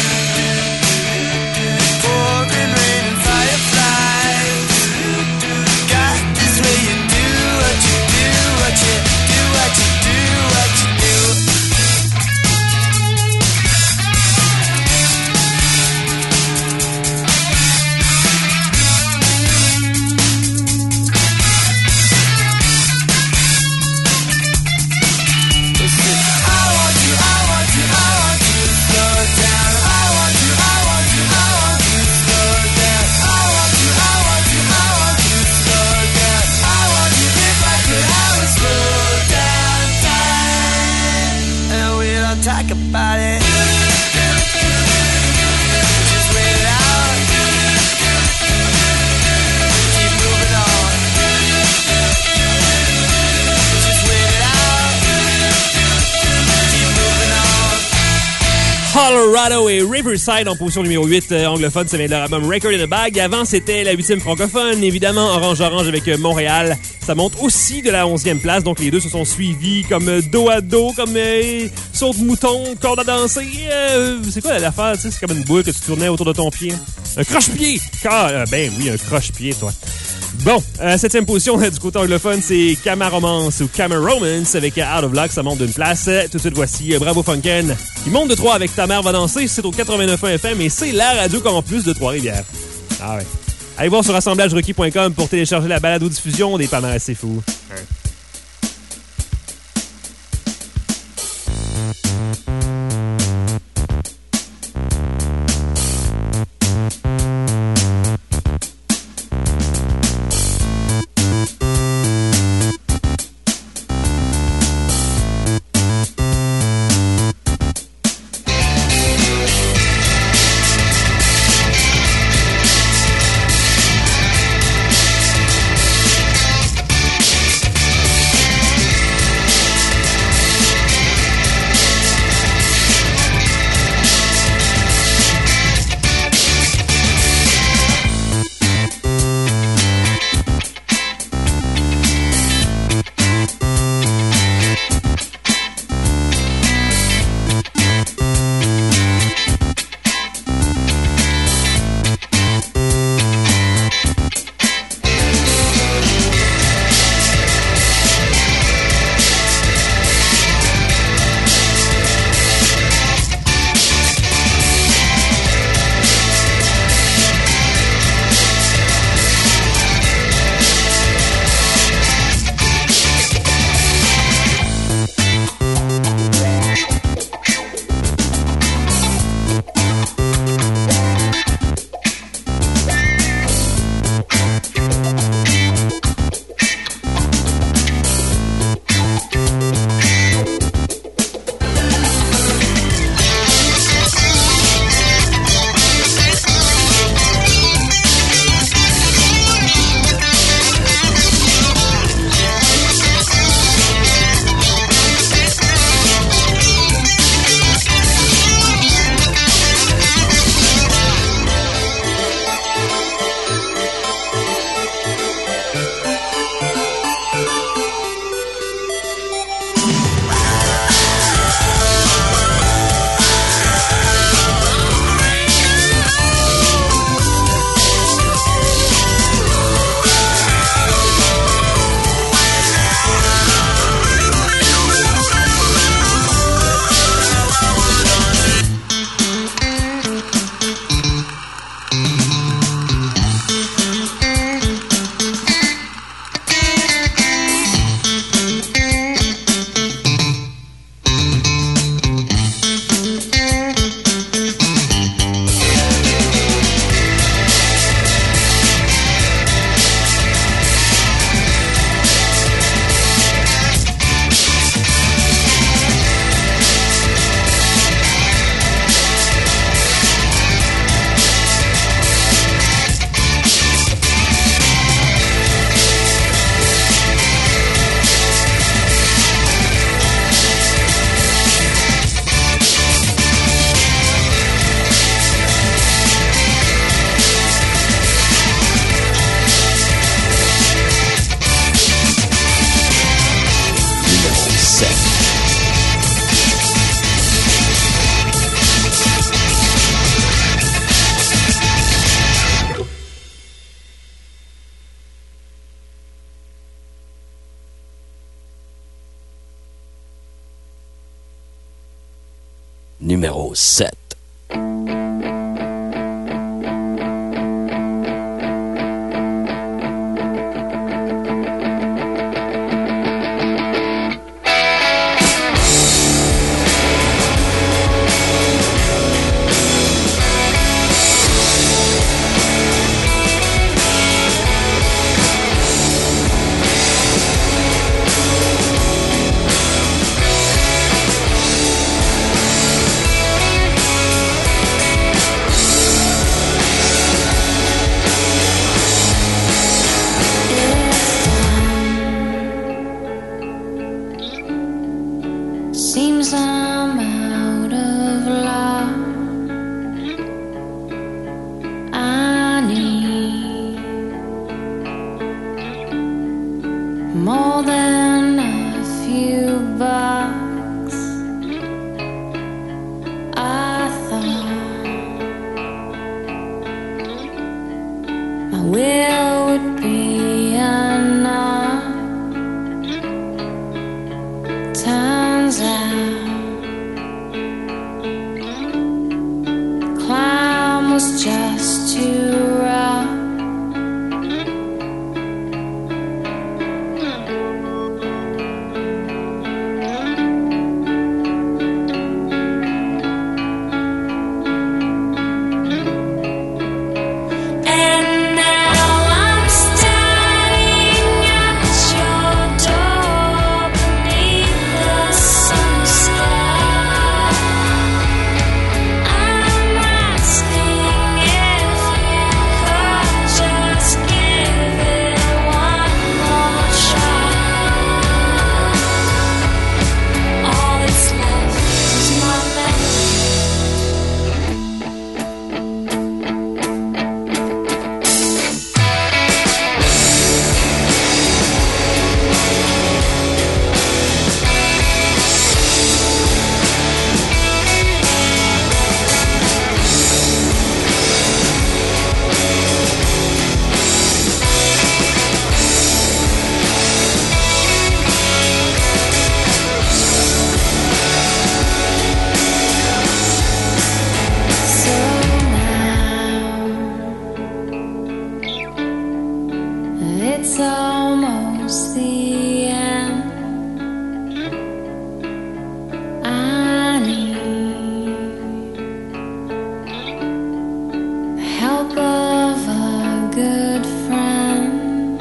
Pouring rain and fireflies. Got this way you do what you do, what you do, what you do, what you do. Listen, I want you, I want you, I want you to slow down. I want you, I want you, I want you to slow down. I want you, I want you, I want you to slow down. I want you if I could, I would slow down time. And we don't talk about it. Just wait it out. Keep moving on. Just wait it out. Keep moving on. Colorado et Riverside en position numéro 8 anglophone, ça vient de leur album Record in a Bag. Avant, c'était la 8e francophone, évidemment, Orange Orange avec Montréal. Ça monte aussi de la 11e place, donc les deux se sont suivis comme dos à dos, comme saut de mouton, corde à danser. C'est quoi l'affaire? Tu sais, c'est comme une boule que tu tournais autour de ton pied. Un croche-pied! Ben oui, un croche-pied, toi. Bon, 7e position du côté anglophone, c'est Camaromance ou Camaromance avec Out of Luck. Ça monte d'une place. Tout de suite, voici Bravo Funken qui monte de 3 avec Ta mère va danser. C'est au 89.1 FM et c'est la radio campus de Trois-Rivières. Ah ouais. Allez voir sur assemblagerequis.com pour télécharger la balado-diffusion des palmarès C'est Fou. Ouais. numéro 7. Seems I'm out of luck. I need more than a few bucks. I thought my will would be enough. Turns out climb was just too rough. And now I'm standing at your door beneath the sun sky. I'm asking if you could just give it one more try. All that's left is my memory. So now it's almost the end. I need the help of a good friend.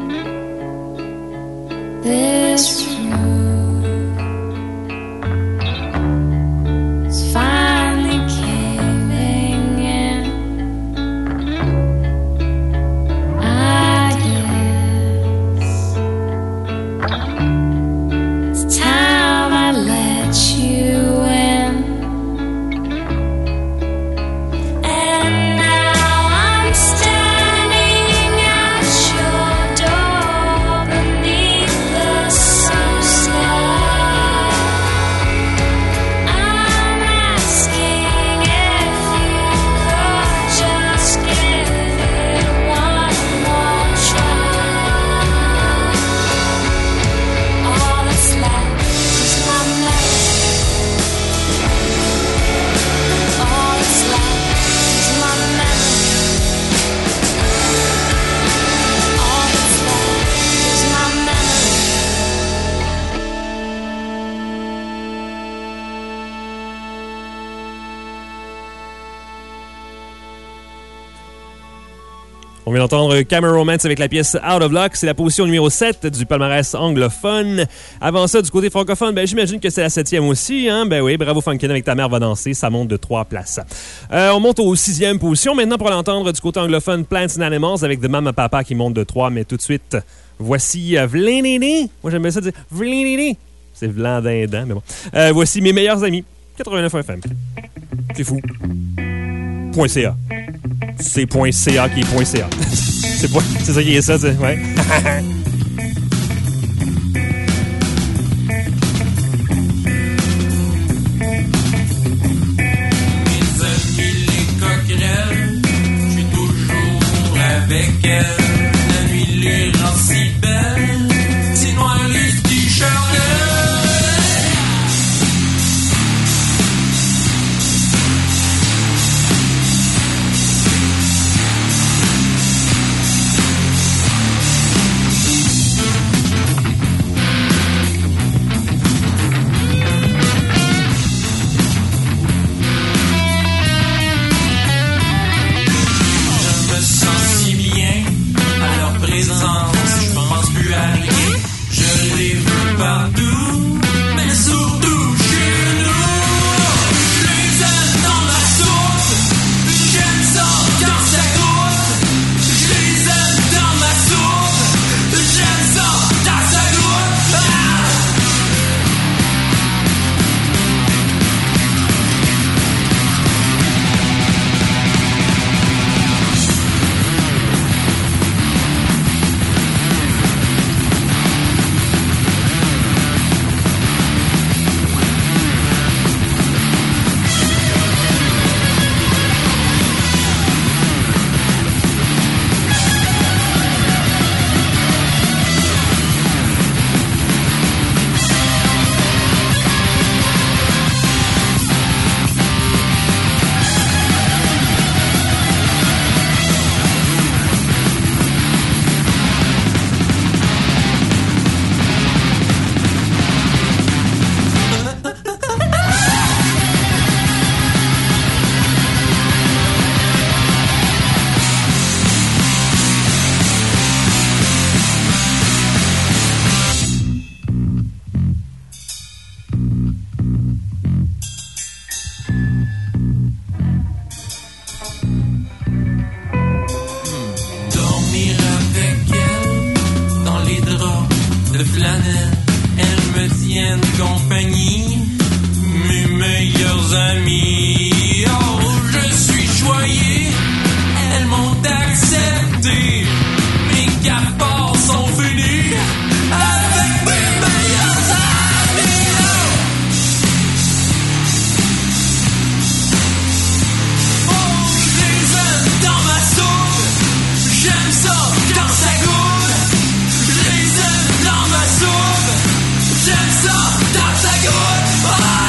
This room is finally caving in. I guess it's time I let you in. And now I'm standing at your door beneath the sun sky. I'm asking if you could just give it one more try. All that's left is my memory. All that's left is my memory. All that's left is my memory. On vient d'entendre Camera Romance avec la pièce Out of Luck. C'est la position numéro 7 du palmarès anglophone. Avant ça, du côté francophone, j'imagine que c'est la 7e aussi. Hein? Ben oui, bravo Funkin avec Ta mère va danser. Ça monte de 3 places. On monte aux 6e position. Maintenant, pour l'entendre du côté anglophone, Plants and Animals avec The Mama Papa qui monte de 3. Mais tout de suite, voici Vlinini. Moi, j'aime bien ça dire Vlinini. C'est Vlandindant, mais bon. Voici Mes meilleurs amis. 89 FM. C'est fou. .ca. C'est .ca qui est .ca. C'est ça qui est ça, tu sais. Ouais. Mes amis, les coquerelles, je suis toujours avec elles. La nuit les rend si belles, c'est noir les petits charnels. bons amis. Oh, je suis choyé, elles m'ont accepté. Mes cafards sont venus avec mes meilleurs amis. Oh, je les aime dans ma soupe, j'aime ça quand ça goûte. Je les aime dans ma soupe, j'aime ça quand ça goûte. Ouais.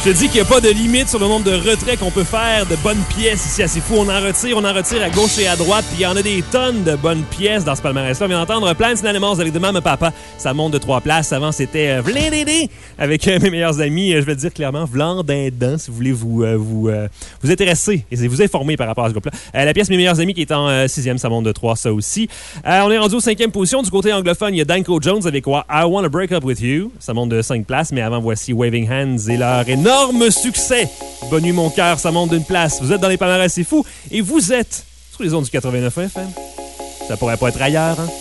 Je te dis qu'il n'y a pas de limite sur le nombre de retraits qu'on peut faire de bonnes pièces ici à C'est Fou. On en retire à gauche et à droite, puis il y en a des tonnes de bonnes pièces dans ce palmarès-là. On vient d'entendre Plants and Animals avec de Mama Papa. Ça monte de 3 places. Avant, c'était Vlandédé avec mes meilleurs amis. Je vais le dire clairement, Vlandédé, si vous voulez vous intéresser et vous informer par rapport à ce groupe-là. La pièce Mes meilleurs amis qui est en 6e, ça monte de 3, ça aussi. On est rendu au 5e position. Du côté anglophone, il y a Danko Jones avec I Wanna Break Up With You. Ça monte de 5 places, mais avant, voici Waving Hands et leur énorme succès. Bonne nuit, mon cœur, ça monte d'une place. Vous êtes dans les palmarès, C'est Fou. Et vous êtes sur les ondes du 89 FM. Ça pourrait pas être ailleurs, hein?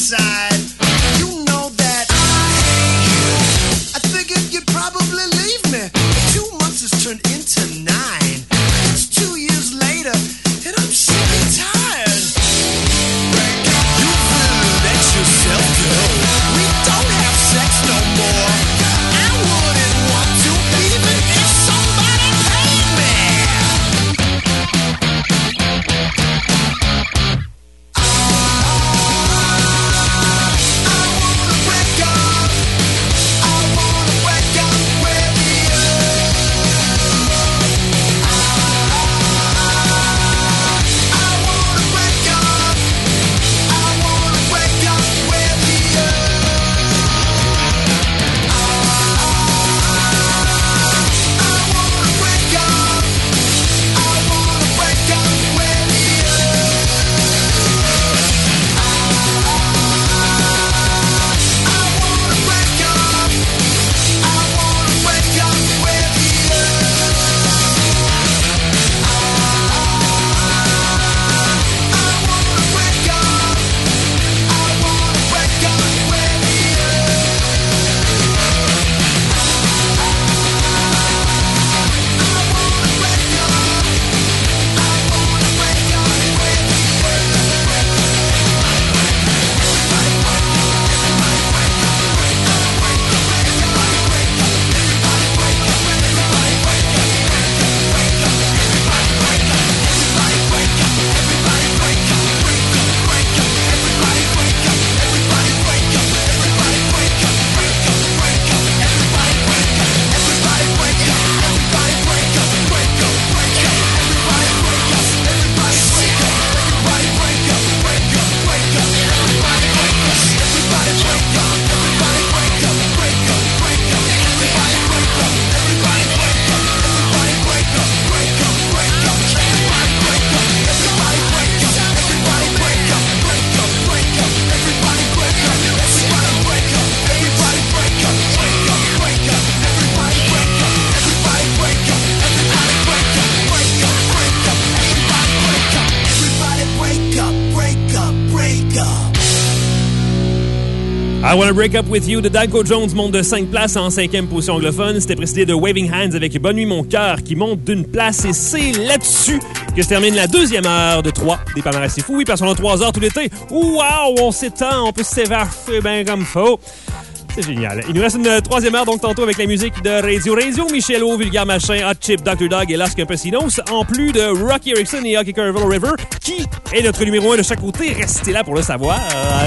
inside. You know that I hate you. I figured you'd probably leave me. 2 months has turned into 9. It's 2 years later, and I'm sick and tired. You really let yourself go. We don't have sex no more. I wouldn't want to, even if somebody paid me. I Wanna Break Up With You de Danko Jones monte de 5 places en 5e position anglophone. C'était précédé de Waving Hands avec Bonne Nuit Mon Cœur qui monte d'une place. Et c'est là-dessus que se termine la deuxième heure de 3 des palmarès. C'est fou, oui, parce qu'on a 3 heures tout l'été. Waouh, on s'étend, on peut s'évarfer bien comme faut. C'est génial. Il nous reste une troisième heure, donc tantôt avec la musique de Radio, Michelot, Vulgaire Machin, Hot Chip, Dr. Dog et Las Campesinos, en plus de Rocky Erickson et Hockey Carnival River, qui est notre numéro 1 de chaque côté. Restez là pour le savoir.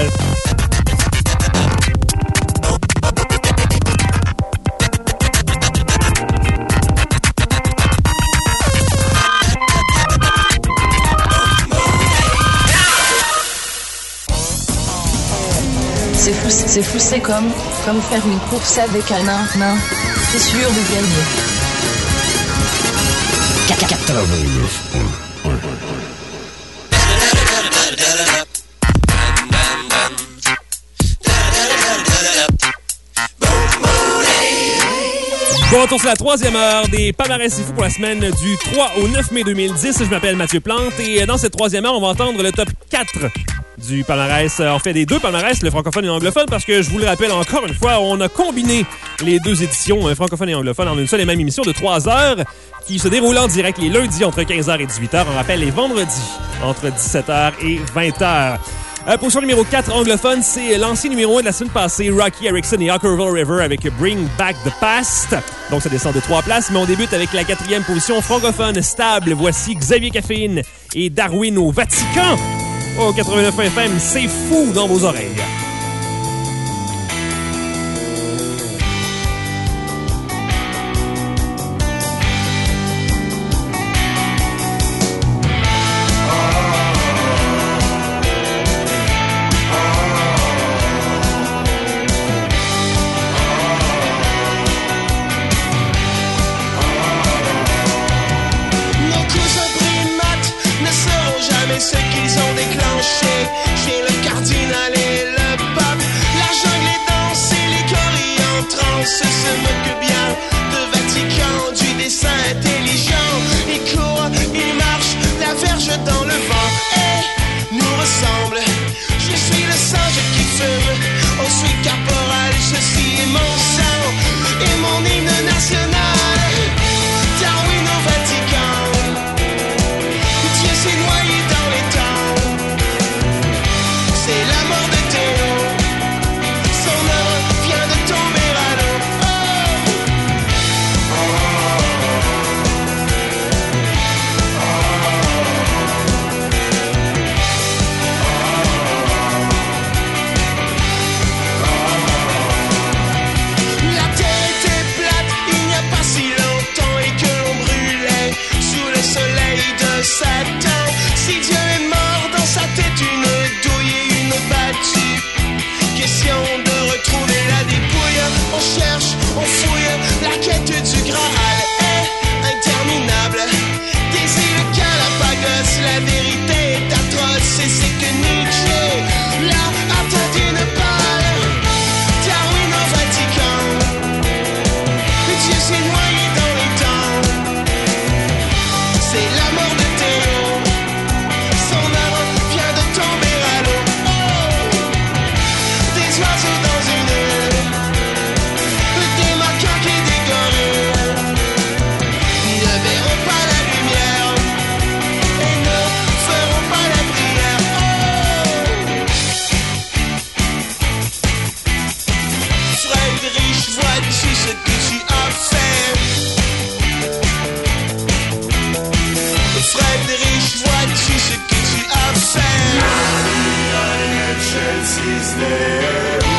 C'est fou, c'est comme faire une course avec un nain. T'es sûr de gagner. 89.1. Bon, retour sur la troisième heure des palmarès c'est fou pour la semaine du 3 au 9 mai 2010. Je m'appelle Mathieu Plante et dans cette troisième heure, on va entendre le top 4 du palmarès. On fait des deux palmarès, le francophone et l'anglophone, parce que je vous le rappelle encore une fois, on a combiné les deux éditions, francophone et anglophone, en une seule et même émission de 3 heures qui se déroule en direct les lundis entre 15h et 18h. On rappelle les vendredis entre 17h et 20h. Position numéro 4 anglophone, c'est l'ancien numéro 1 de la semaine passée, Rocky Erickson et Hockerville River avec Bring Back the Past. Donc ça descend de 3 places, mais on débute avec la 4e position francophone stable. Voici Xavier Caffeine et Darwin au Vatican. Au 89 FM, c'est fou dans vos oreilles. Ce qu'ils ont déclenché, chez le cardinal et le existe.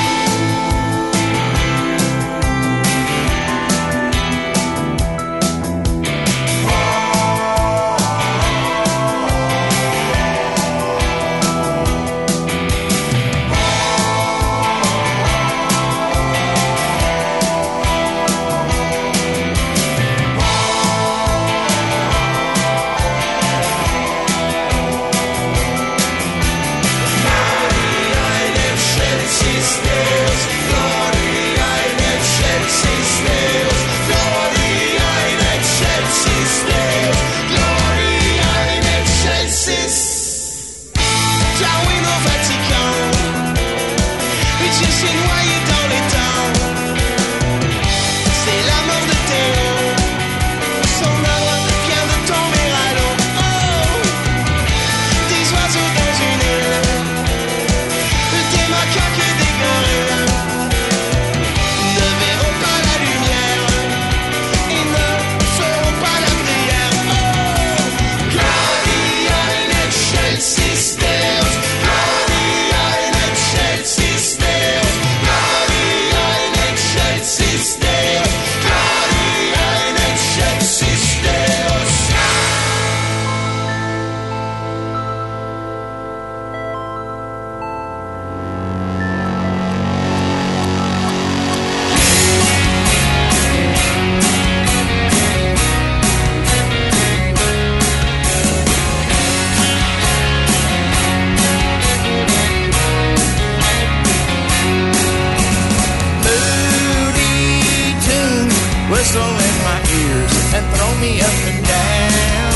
Whistle in my ears and throw me up and down.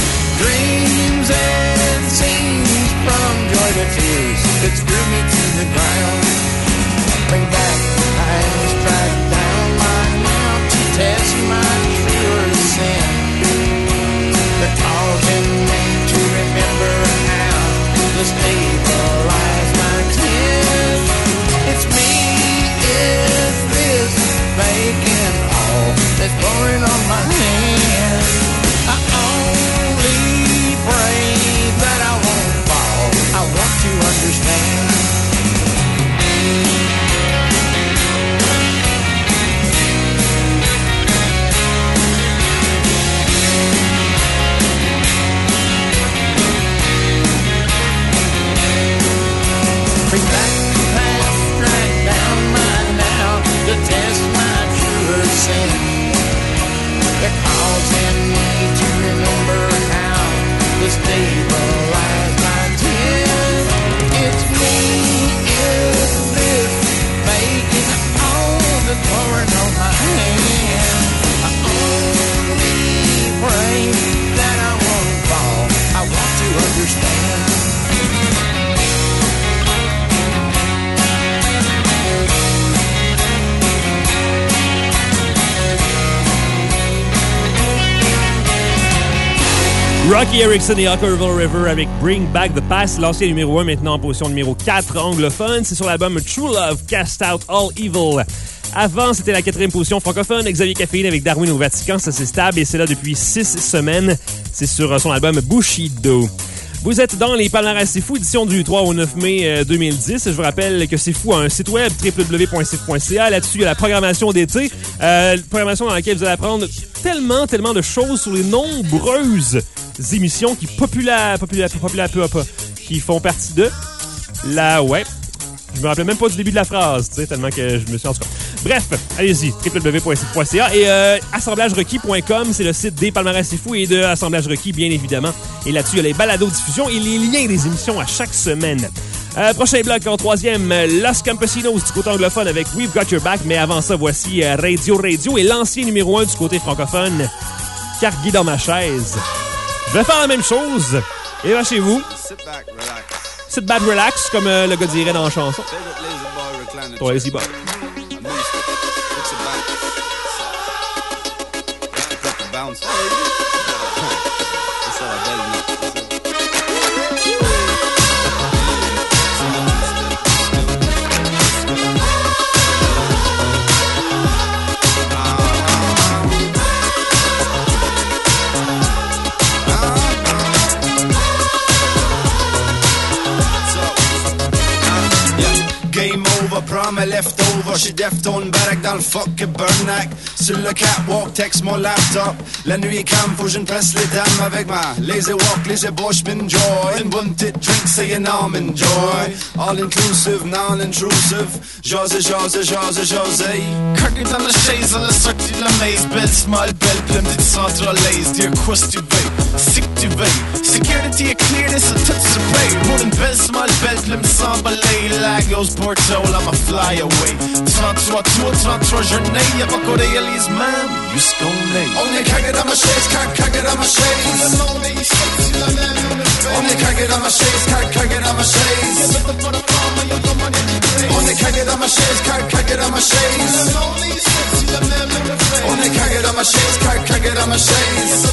Dreams and scenes from joy to tears that screw me to the ground. Bring back times, drag down my mouth to test my pure sin. They're causing me to remember how to stabilize my tears. It's me, is this faking all that's blowing on my hand? I only pray that I won't fall. I want to understand. Bring back the past, drag down my now to test my true sin. They're causing me to remember how to stabilize my tears. It's me, is this making all the pouring on my hand? I only pray that I won't fall. I want to understand. Rocky Erickson et Hockerville River avec Bring Back the Past, l'ancien numéro 1, maintenant en position numéro 4 anglophone. C'est sur l'album True Love, Cast Out All Evil. Avant, c'était la 4e position francophone, Xavier Caféine avec Darwin au Vatican, ça c'est stable et c'est là depuis 6 semaines. C'est sur son album Bushido. Vous êtes dans les palmarès C'est Fou, édition du 3 au 9 mai 2010. Je vous rappelle que C'est Fou a un site web, www.sif.ca. Là-dessus, il y a la programmation d'été, programmation dans laquelle vous allez apprendre tellement de choses sur les nombreuses émissions qui qui font partie de la... Ouais, je me rappelais même pas du début de la phrase, tu sais, tellement que je me suis... En tout cas. Bref, allez-y, www.sif.ca et assemblagerequis.com, c'est le site des palmarès C'est Fou et de Assemblage Requis, bien évidemment. Et là-dessus, il y a les balados-diffusions et les liens des émissions à chaque semaine. Prochain bloc en 3e, Los Campesinos du côté anglophone avec We've Got Your Back, mais avant ça, voici Radio et l'ancien numéro 1 du côté francophone, Cargui dans ma chaise. Je vais faire la même chose. Et là, chez vous, sit back, relax, comme le gars dirait dans la chanson. Ton lazy boy. prends mes leftovers. J'suis Deftone, barack dans le fuck burnack. Sur le catwalk, texte mon laptop. La nuit est calme, faut que je ne presse les dames avec ma lazy walk, lazy bushman joy. Une bonne petite drink, c'est un almond joy. All inclusive, non-intrusive. José, José, José, José. Cargué dans la chaise, à la sortie de la maze. Belle smile, belle pleine de centralaise. Dire quoi si tu veux, si que tu veux. Security est clear, c'est tout se paye. Pour une belle smile, belle pleine s'emballer. Lagos, Porto, I'ma fly away. 33 tours, 33 journées. Y'a pas qu'on réalise même, juste qu'on est. On est cargué dans ma chaise, cargué dans ma chaise. On est cargué dans ma chaise, cargué dans ma chaise. On est cargué dans ma chaise, cargué dans ma chaise. On est cargué dans ma chaise, cargué dans ma chaise.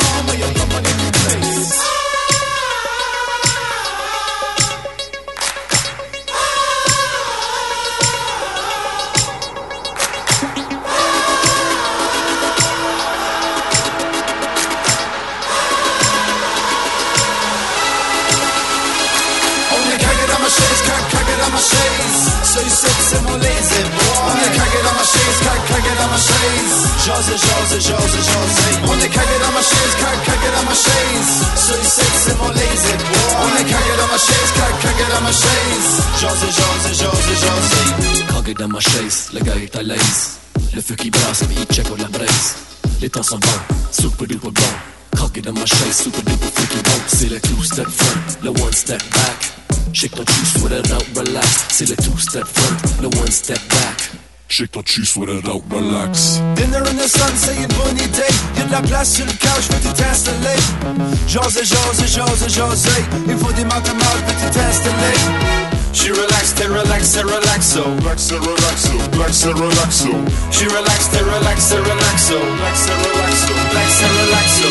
C'est mon lazy boy. On est cargué dans ma chaise, cargué dans ma chaise. José, José, José, José. On est cargué dans ma chaise, cargué dans ma chaise. C'est mon lazy boy. On est cargué dans ma chaise, cargué dans ma chaise. José, José, José, José. Cargué dans ma chaise, le gars est à l'aise. Le feu qui brasse, mais il check au la braise. Les temps sont bons, super duper bon. Cargué dans ma chaise, super duper freaky bon. C'est le 2-step front, le 1-step back. Shake ton cul, sweat it out, relax. C'est le 2-step front, le 1-step back. Shake ton cul, sweat it out, relax. Dinner in the sun, c'est une bonne idée. Y'a de la place sur le couch, peux t'installer. José, José, José, José. Il faut des marques mal, peux t'installer. She relaxed, t'es relax, t'es relaxo. Relax, relaxo, relax, relaxo. She relaxed, t'es relax, t'es relaxo. Relax, relaxo, relax, relaxo.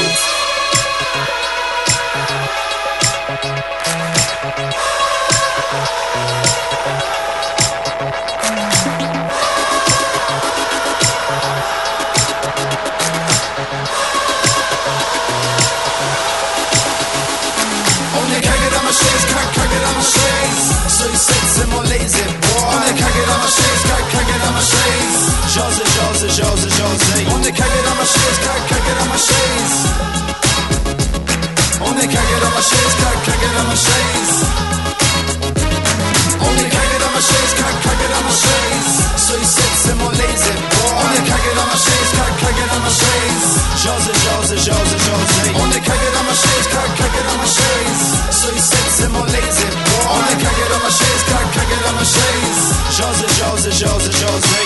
C'est mon lazy boy. On est cargué dans ma chaise, cargué dans ma chaise. José, José, José, José. On est cargué dans ma chaise, cargué dans ma chaise. On est cargué dans ma chaise, cargué dans ma chaise. On est cargué dans ma chaise, cargué dans ma chaise. C'est mon lazy boy. On est cargué dans ma chaise, cargué dans ma chaise. José, José, José, José. On est cargué dans ma chaise, cargué dans ma chaise. C'est mon lazy boy. On est cargué dans ma chaise, cargué dans ma chaise. José, José, José, José.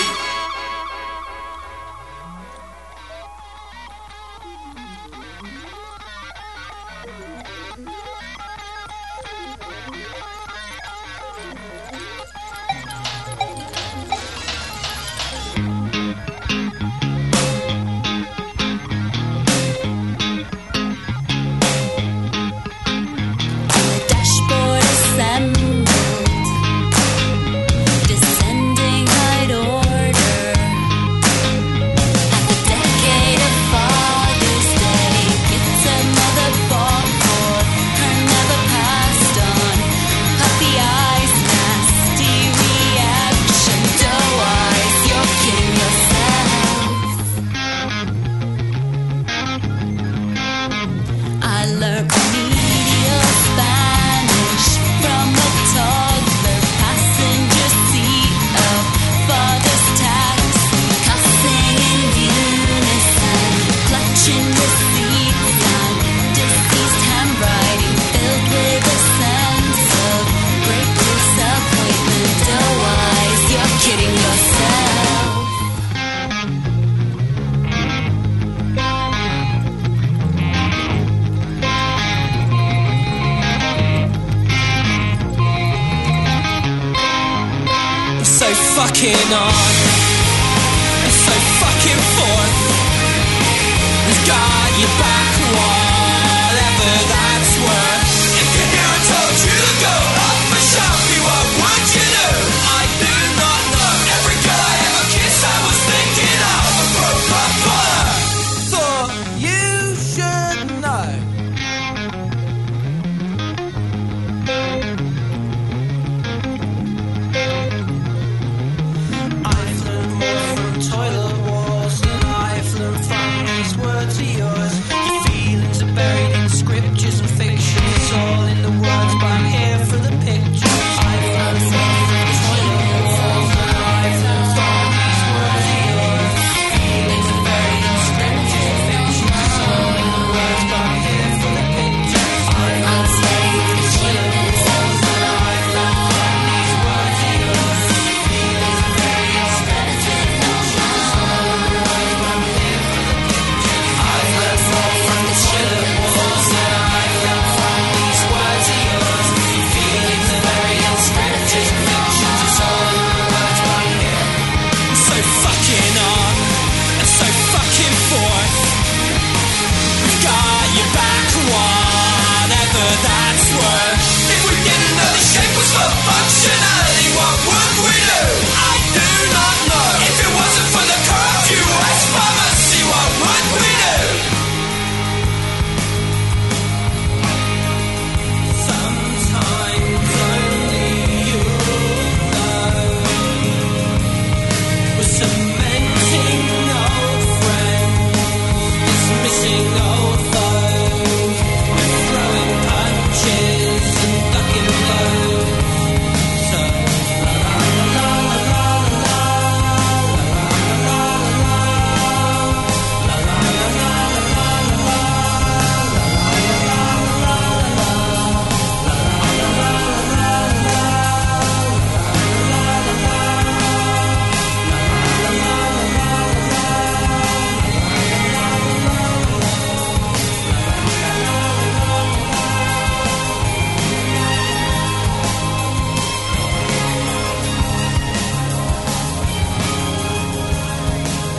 fucking on. It's so fucking forth. We've got your back, whatever that's worth. If your parents told you to go off a shopping, what would you do? I do not know. Every girl I ever kissed, I was thinking of a broke up butter. Thought you should know.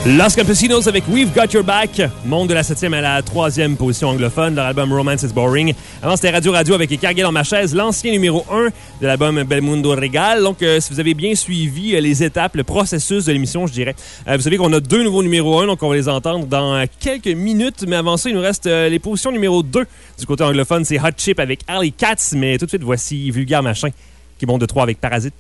Los Campesinos avec We've Got Your Back monte de la 7e à la 3e position anglophone. Leur album Romance is Boring. Avant, c'était Radio avec Cargué dans ma chaise, l'ancien numéro 1 de l'album Belmundo Regal. Donc, si vous avez bien suivi les étapes, le processus de l'émission, je dirais, vous savez qu'on a 2 nouveaux numéros 1, donc on va les entendre dans quelques minutes. Mais avant ça, il nous reste les positions numéro 2 du côté anglophone. C'est Hot Chip avec Alley Cats. Mais tout de suite, voici Vulgaire Machin qui monte de 3 avec Parasite.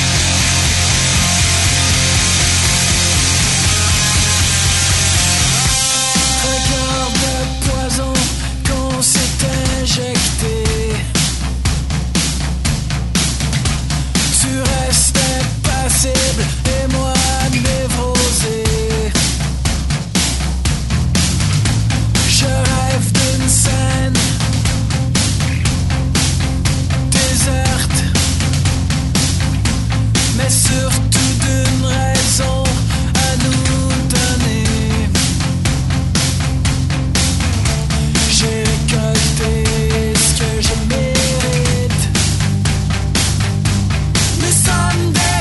Et moi névrosé, je rêve d'une scène déserte, mais surtout d'une raison à nous donner. J'ai récolté ce que je mérite. Nous sommes des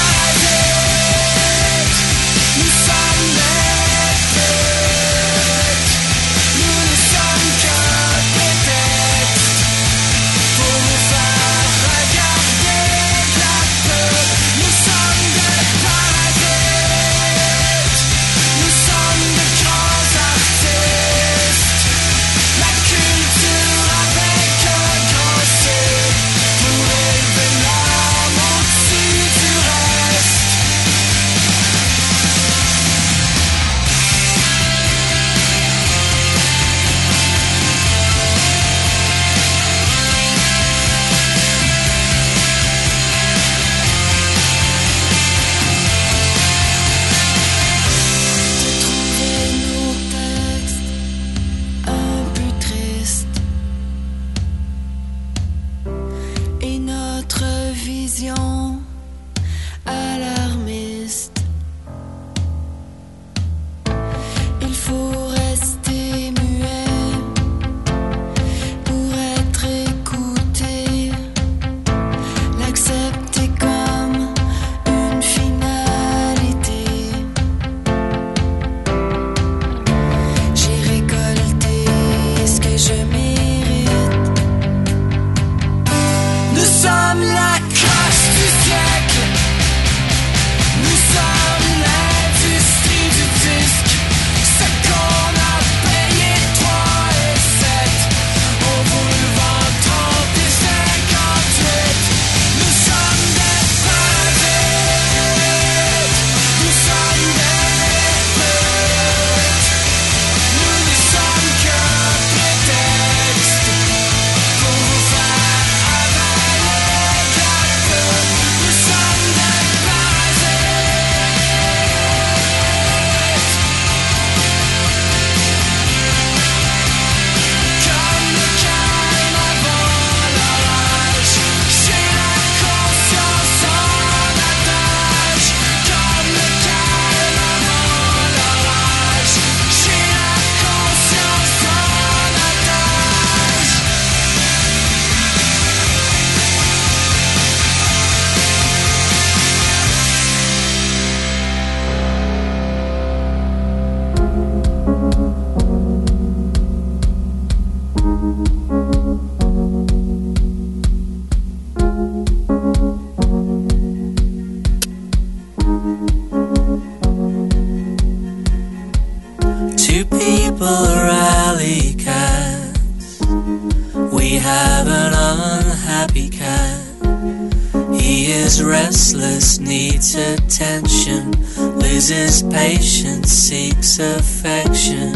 loses patience, seeks affection.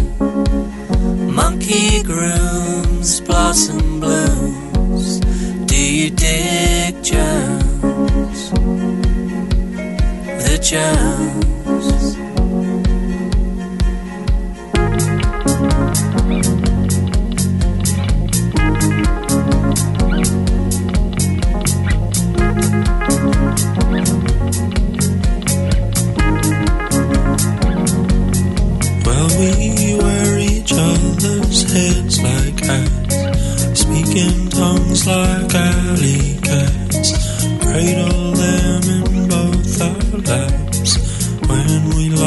Monkey grooms, blossom blooms. Do you dig Jones? The Jones. We wear each other's heads like hats, speak in tongues like alley cats, cradle them in both our laps when we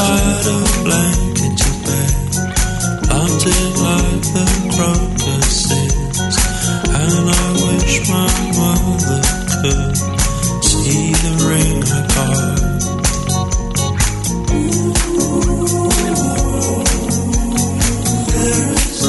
hide a blanket to bed, haunted like the crocuses. And I wish my mother could see the ring I got. There is a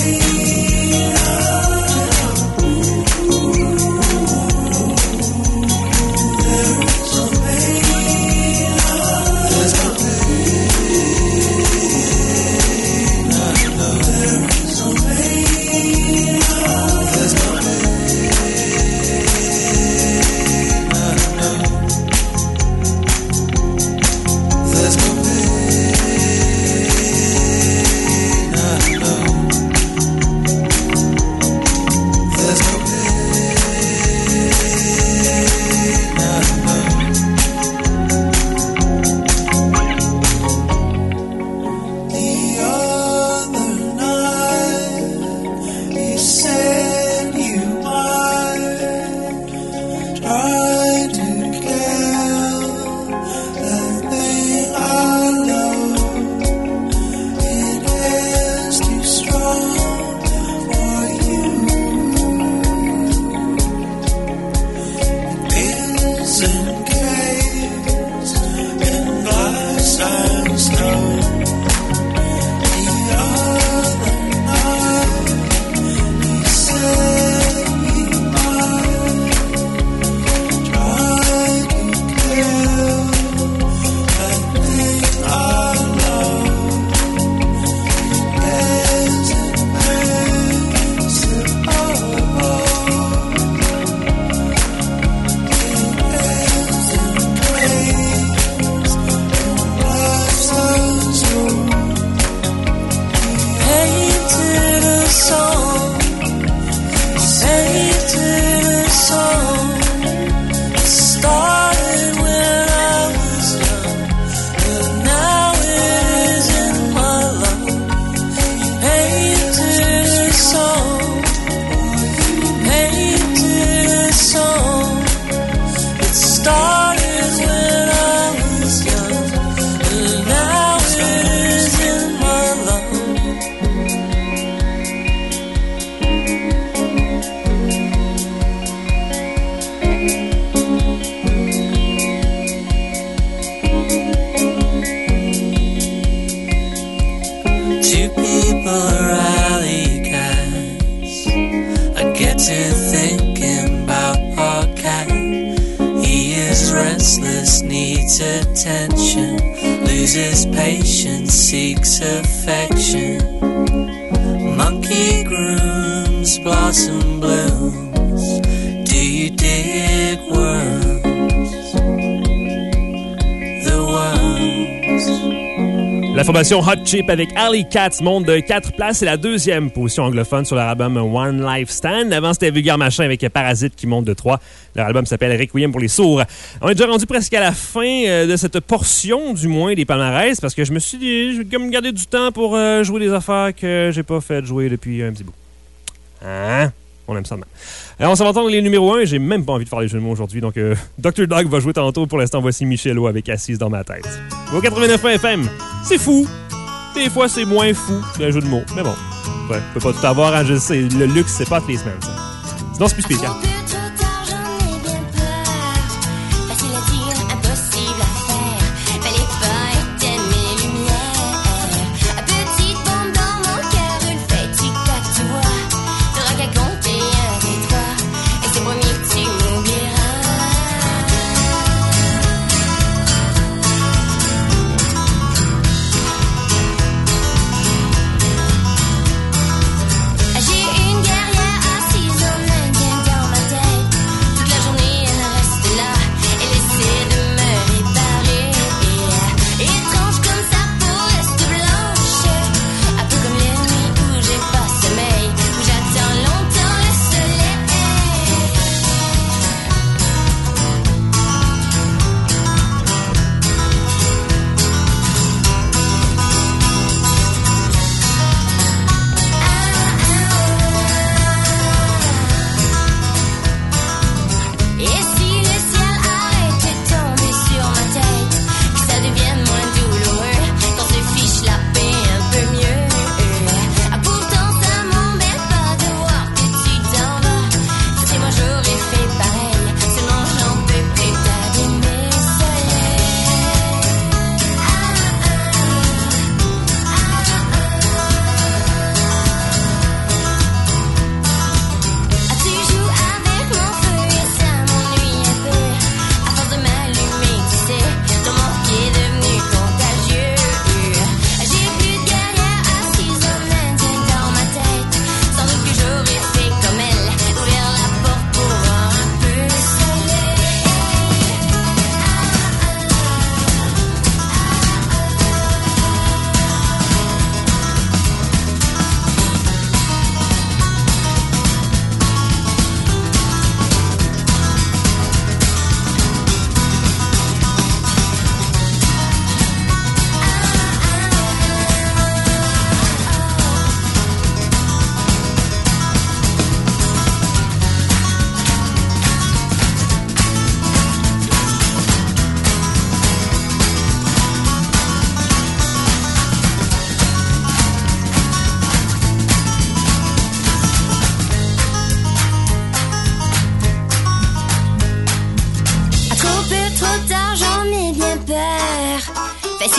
loses patience, seeks affection. Monkey grooms, blossom blooms. Do you dig worms? The worms. La formation Hot Chip avec Alley Cats monte de 4 places. C'est la deuxième position anglophone sur leur album One Life Stand. Avant, c'était Vulgaire Machin avec Parasite qui monte de 3. Leur album s'appelle Requiem pour les sourds. On est déjà rendu presque à la fin de cette portion, du moins, des palmarès, parce que je me suis dit, je vais comme garder du temps pour jouer des affaires que j'ai pas fait jouer depuis un petit bout. Hein? On aime ça de même. Alors, on s'en va entendre les numéros 1 et j'ai même pas envie de faire les jeux de mots aujourd'hui. Donc, Dr. Dog va jouer tantôt. Pour l'instant, voici Michelot avec Assise dans ma tête. Au 89.1 FM, c'est fou. Des fois, c'est moins fou qu'un jeu de mots. Mais bon, ouais, on peut pas tout avoir. Hein, je sais, le luxe, c'est pas toutes les semaines, ça. Sinon, c'est plus spécial. J'ai une guerrière assise au 9e dans ma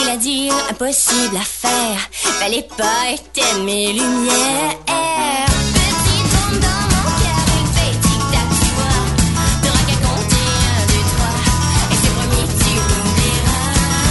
à dire, impossible à faire. Fallait pas éteindre mes lumières. Petite bombe dans mon cœur, il fait tic-tac, tu vois. T'auras qu'à compter 1, 2, 3. Et c'est promis, tu l'oublieras.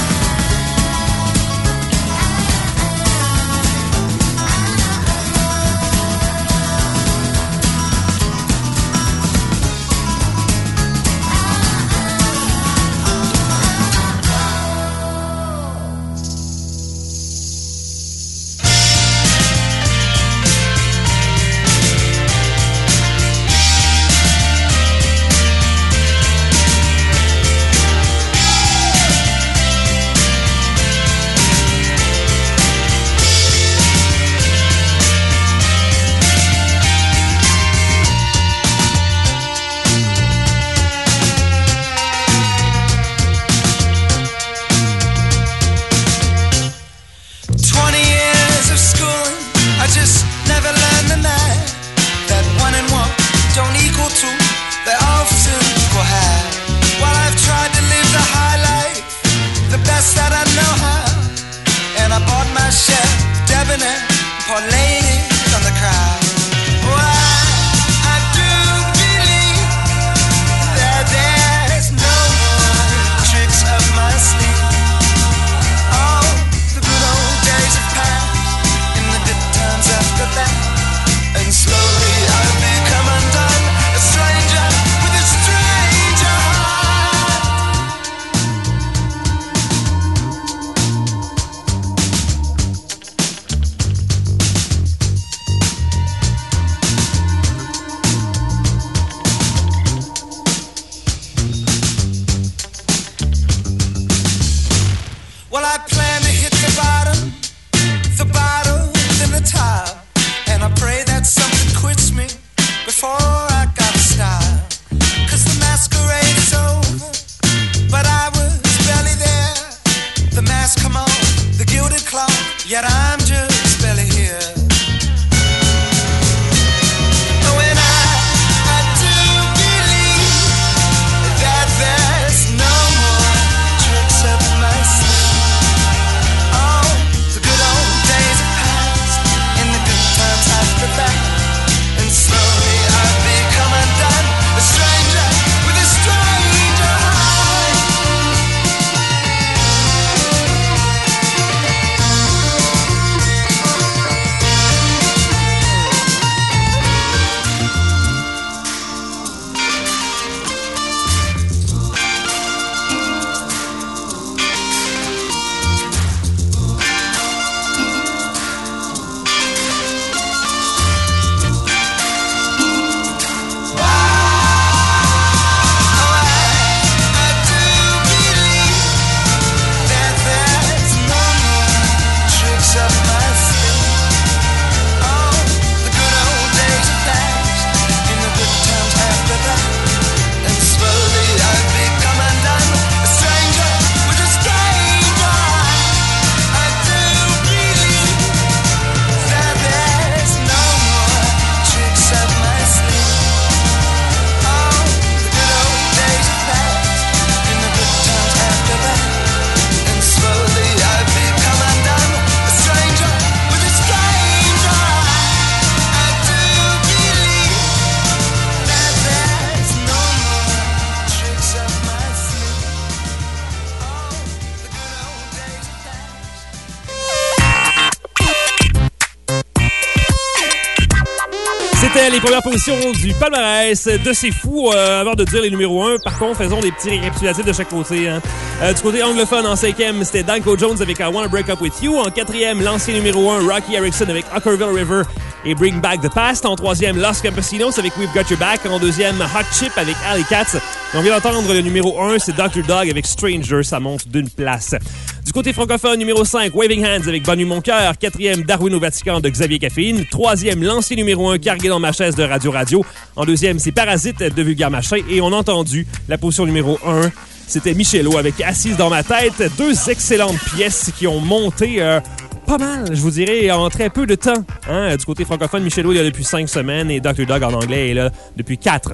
C'était les premières positions du palmarès de C'est Fou. Avant de dire les numéros 1, par contre, faisons des petits récapitulatifs de chaque côté. Hein. Du côté anglophone, en 5e, c'était Danko Jones avec I Wanna Break Up With You. En 4e, l'ancien numéro 1, Rocky Erickson avec Huckerville River et Bring Back the Past. En 3e, Los Campesinos avec We've Got Your Back. En 2e, Hot Chip avec Alley Cats. Et on vient d'entendre le numéro 1, c'est Dr. Dog avec Stranger. Ça monte d'une place. Du côté francophone, numéro 5, Waving Hands avec Bonne Nuit Mon Cœur. 4e, Darwin au Vatican de Xavier Caffeine. 3e, l'ancien numéro 1, Cargué dans ma chaise de Radio Radio. En 2e, c'est Parasite de Vulgaire Machin. Et on a entendu la position numéro 1, c'était Michelot avec Assise dans ma tête. Deux excellentes pièces qui ont monté pas mal, je vous dirais, en très peu de temps. Hein? Du côté francophone, Michelot est là depuis 5 semaines et Dr. Dog en anglais est là depuis 4.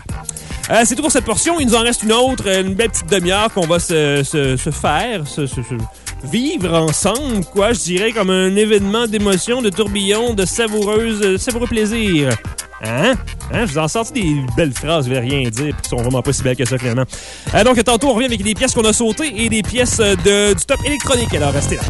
Voilà. C'est tout pour cette portion. Il nous en reste une autre, une belle petite demi-heure qu'on va se faire, vivre ensemble, quoi, je dirais, comme un événement d'émotion, de tourbillon, de savoureux plaisir. Hein? Je vous en sorti des belles phrases, je vais rien dire, puis qui sont vraiment pas si belles que ça, finalement. Donc, tantôt, on revient avec des pièces qu'on a sautées et des pièces du top électronique. Alors, restez là.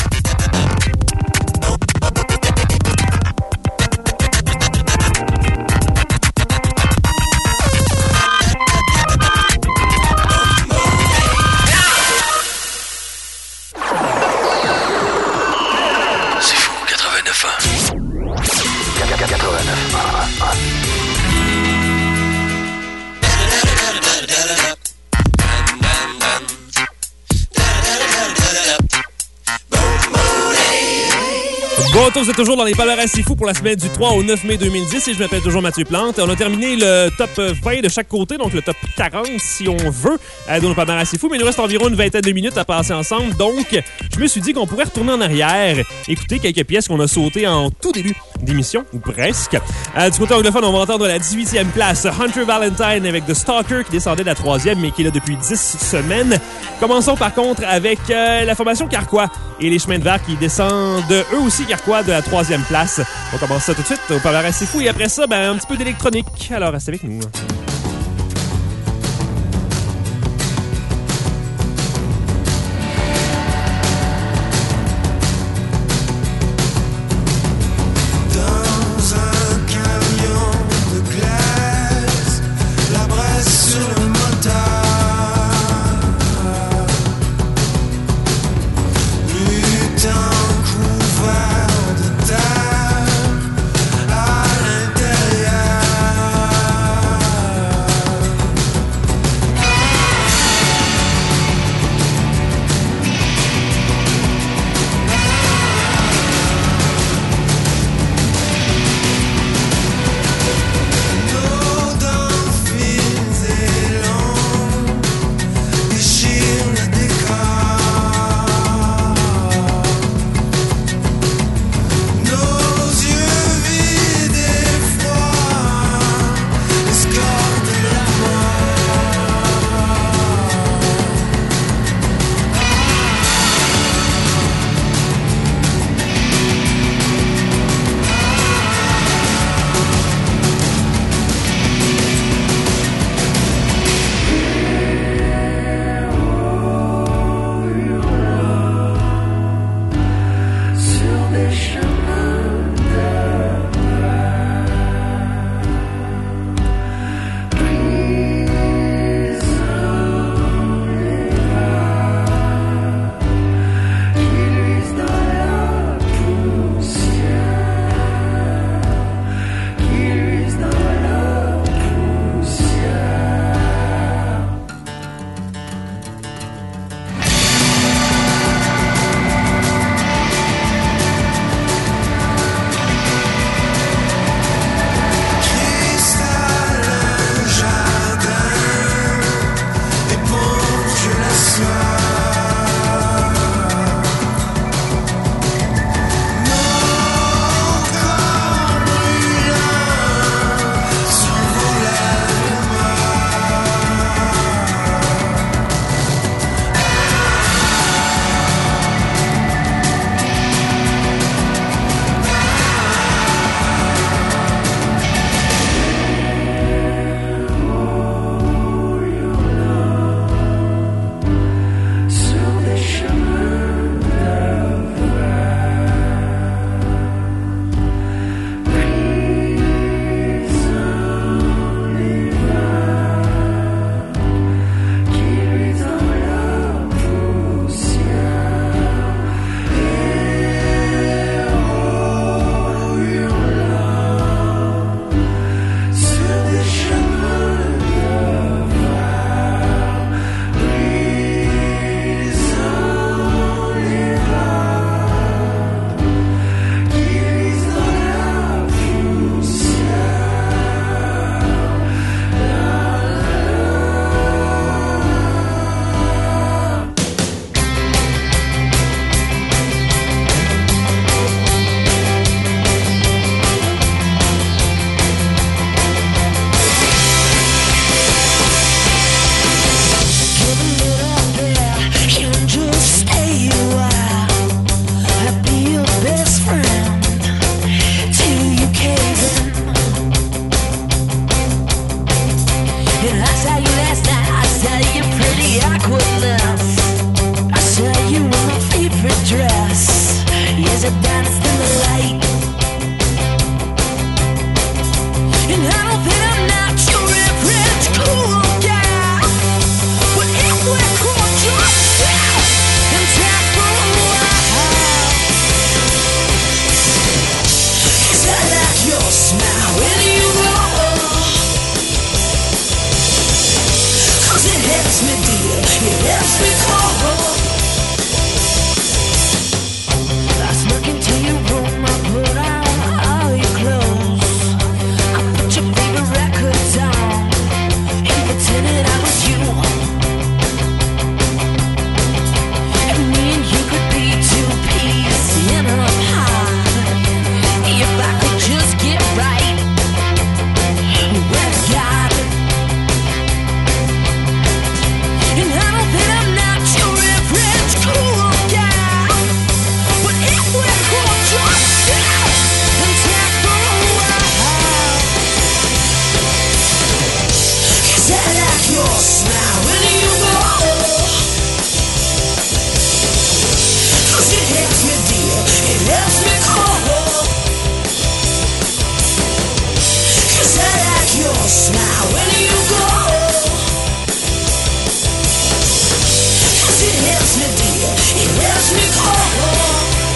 Bonjour, vous êtes toujours dans les palmarès c'est fou pour la semaine du 3 au 9 mai 2010 et je m'appelle toujours Mathieu Plante. On a terminé le top 20 de chaque côté, donc le top 40 si on veut, dans le palmarès c'est fou, mais il nous reste environ une vingtaine de minutes à passer ensemble, donc je me suis dit qu'on pourrait retourner en arrière, écouter quelques pièces qu'on a sautées en tout début d'émission, ou presque. Du côté anglophone, on va entendre la 18e place, Hunter Valentine avec The Stalker qui descendait de la 3e, mais qui est là depuis 10 semaines. Commençons par contre avec la formation Carquois et les Chemins de Verre qui descendent eux aussi Carquois de la 3e place. On commence ça tout de suite au palmarès c'est fou et après ça, un petit peu d'électronique. Alors, restez avec nous. Couvert de terre à l'intérieur. cause you're danced in the light. And I don't think I'm not your average cool guy, but if we're caught yourself and tap for a while, cause I like your smile when you roll, cause it helps me deal, it helps me call. I snuck into your room, I put on all your clothes, I put your favorite records on, and pretended I was you. And me and you could be two peas in a pod, if I could just get right with God. And I don't think I'm not your average cool guy, but if we're caught yourself and tap for a while, cause I like your smile when you roll, cause it helps me deal, it helps me call, cause I like your smile when you go, cause it helps me deal, it helps me call.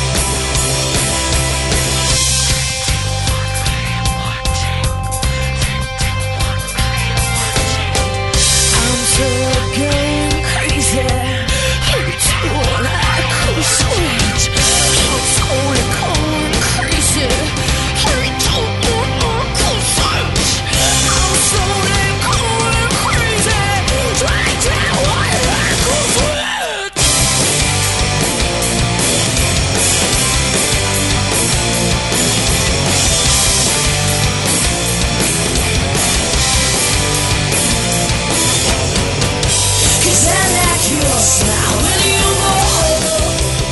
I'm so going crazy. I'm too like cool sweet. I'm totally going crazy. I'm too like cool sweet. I'm totally going crazy. Right now, I like cool sweet. Cause I like your smile when you roll,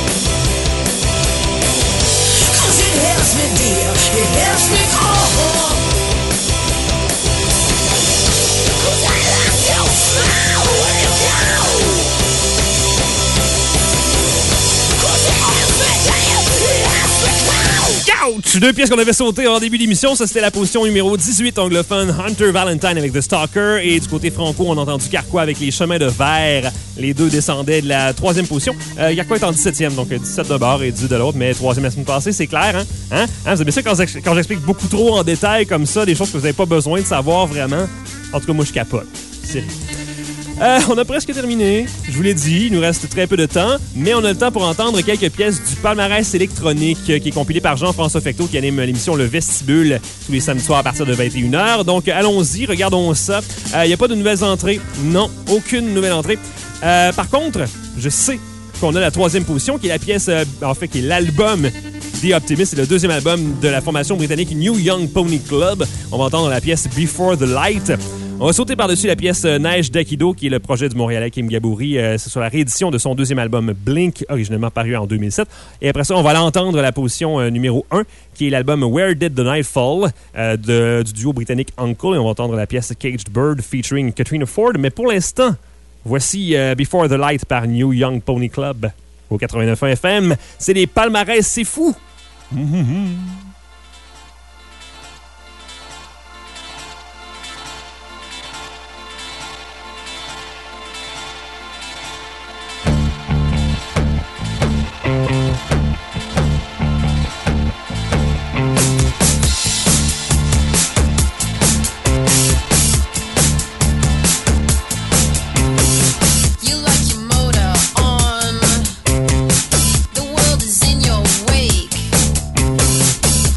cause it helps me deal, it helps me call, cause I like your smile when you go, cause it helps me deal, it helps me call. Ouch! Deux pièces qu'on avait sautées en début d'émission. Ça, c'était la position numéro 18 anglophone, Hunter Valentine avec The Stalker. Et du côté franco, on a entendu Carquois avec Les Chemins de Verre. Les deux descendaient de la troisième position. Carquois est en 17e, donc 17 de bord et 10 de l'autre. Mais troisième la semaine passée, c'est clair, hein? Vous avez bien sûr quand j'explique beaucoup trop en détail comme ça, des choses que vous n'avez pas besoin de savoir vraiment. En tout cas, moi, je capote. Sérieux. On a presque terminé. Je vous l'ai dit, il nous reste très peu de temps, mais on a le temps pour entendre quelques pièces du palmarès électronique qui est compilé par Jean-François Fecteau qui anime l'émission Le Vestibule tous les samedis soirs à partir de 21h. Donc, allons-y, regardons ça. Il n'y a pas de nouvelles entrées. Non, aucune nouvelle entrée. Par contre, je sais qu'on a la troisième position qui est la pièce, qui est l'album The Optimist. C'est le deuxième album de la formation britannique New Young Pony Club. On va entendre la pièce Before the Light. On va sauter par-dessus la pièce Neige d'Aikido, qui est le projet du Montréalais Kim Gabouri. C'est sur la réédition de son deuxième album Blink, originellement paru en 2007. Et après ça, on va aller entendre la position numéro 1, qui est l'album Where Did the Night Fall, du duo britannique Uncle. Et on va entendre la pièce Caged Bird featuring Katrina Ford. Mais pour l'instant, voici Before the Light par New Young Pony Club au 89.1 FM. C'est les palmarès, c'est fou! You like your motor on, the world is in your wake.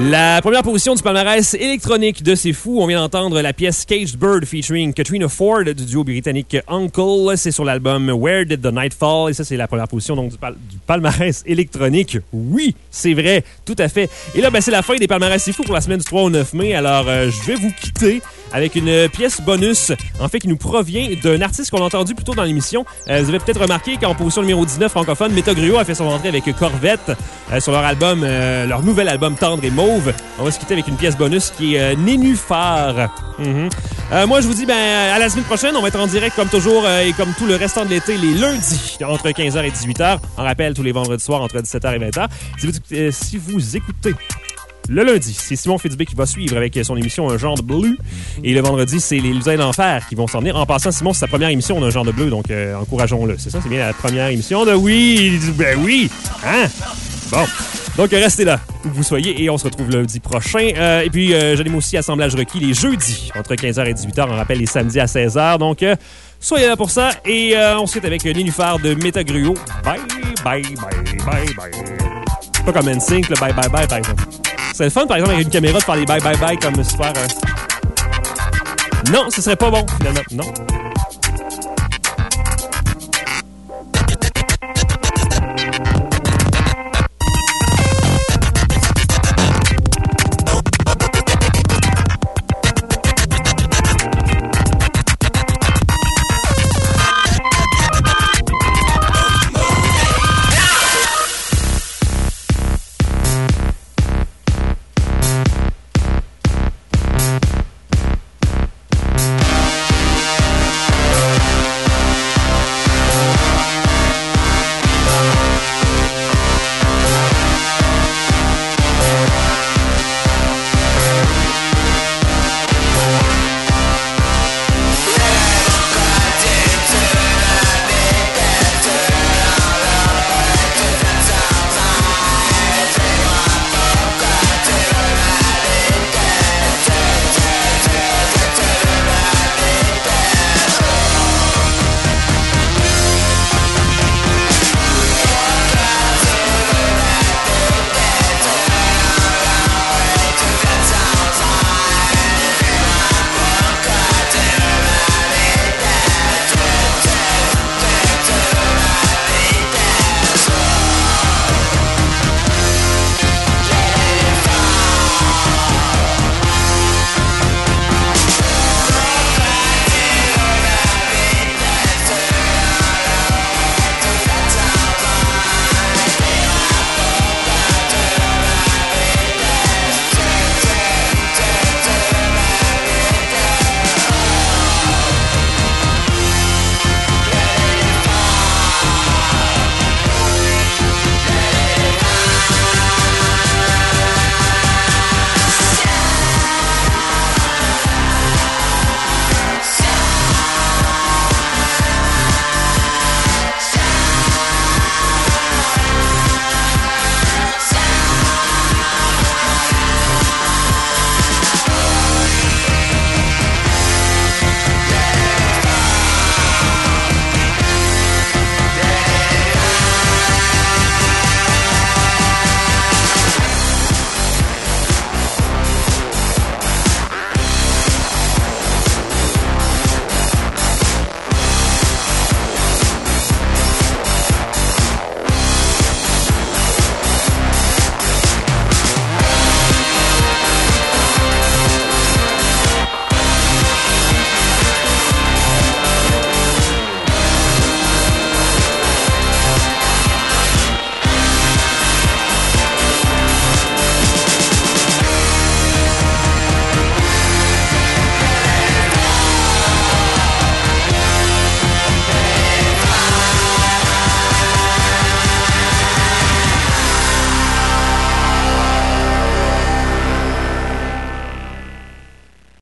La première position du palmarès électronique de C'est Fou, on vient d'entendre la pièce Caged Bird featuring Katrina Ford du duo britannique Uncle. C'est sur l'album Where Did the Night Fall? Et ça, c'est la première position donc, du palmarès électronique. Oui, c'est vrai, tout à fait. Et là, c'est la fin des palmarès C'est Fou pour la semaine du 3 au 9 mai. Alors, je vais vous quitter avec une pièce bonus, en fait, qui nous provient d'un artiste qu'on a entendu plus tôt dans l'émission. Vous avez peut-être remarqué qu'en position numéro 19 francophone, Métagruo a fait son entrée avec Corvette sur leur album, leur nouvel album Tendre et Mauve. On va se quitter avec une pièce bonus qui est Nénuphar. Moi, je vous dis, à la semaine prochaine, on va être en direct comme toujours et comme tout le restant de l'été, les lundis, entre 15h et 18h. On rappelle, tous les vendredis soirs, entre 17h et 20h. Si vous écoutez le lundi, c'est Simon Fitzbé qui va suivre avec son émission Un genre de bleu. Et le vendredi, c'est les Lusins d'Enfer qui vont s'en venir. En passant, Simon, c'est sa première émission d'un genre de bleu, donc encourageons-le. C'est ça, c'est bien la première émission de oui. Ben oui! Hein? Bon. Donc, restez là où vous soyez et on se retrouve lundi prochain. Et puis, j'anime aussi Assemblage requis les jeudis entre 15h et 18h. On rappelle les samedis à 16h. Donc, soyez là pour ça. Et on se quitte avec Nénuphar de Métagruo. Bye, bye, bye, bye, bye. Pas comme NSYNC, le bye, bye, bye, par exemple. C'est le fun, par exemple, avec une caméra de faire des bye, bye, bye comme histoire. Non, ce serait pas bon, finalement. Non.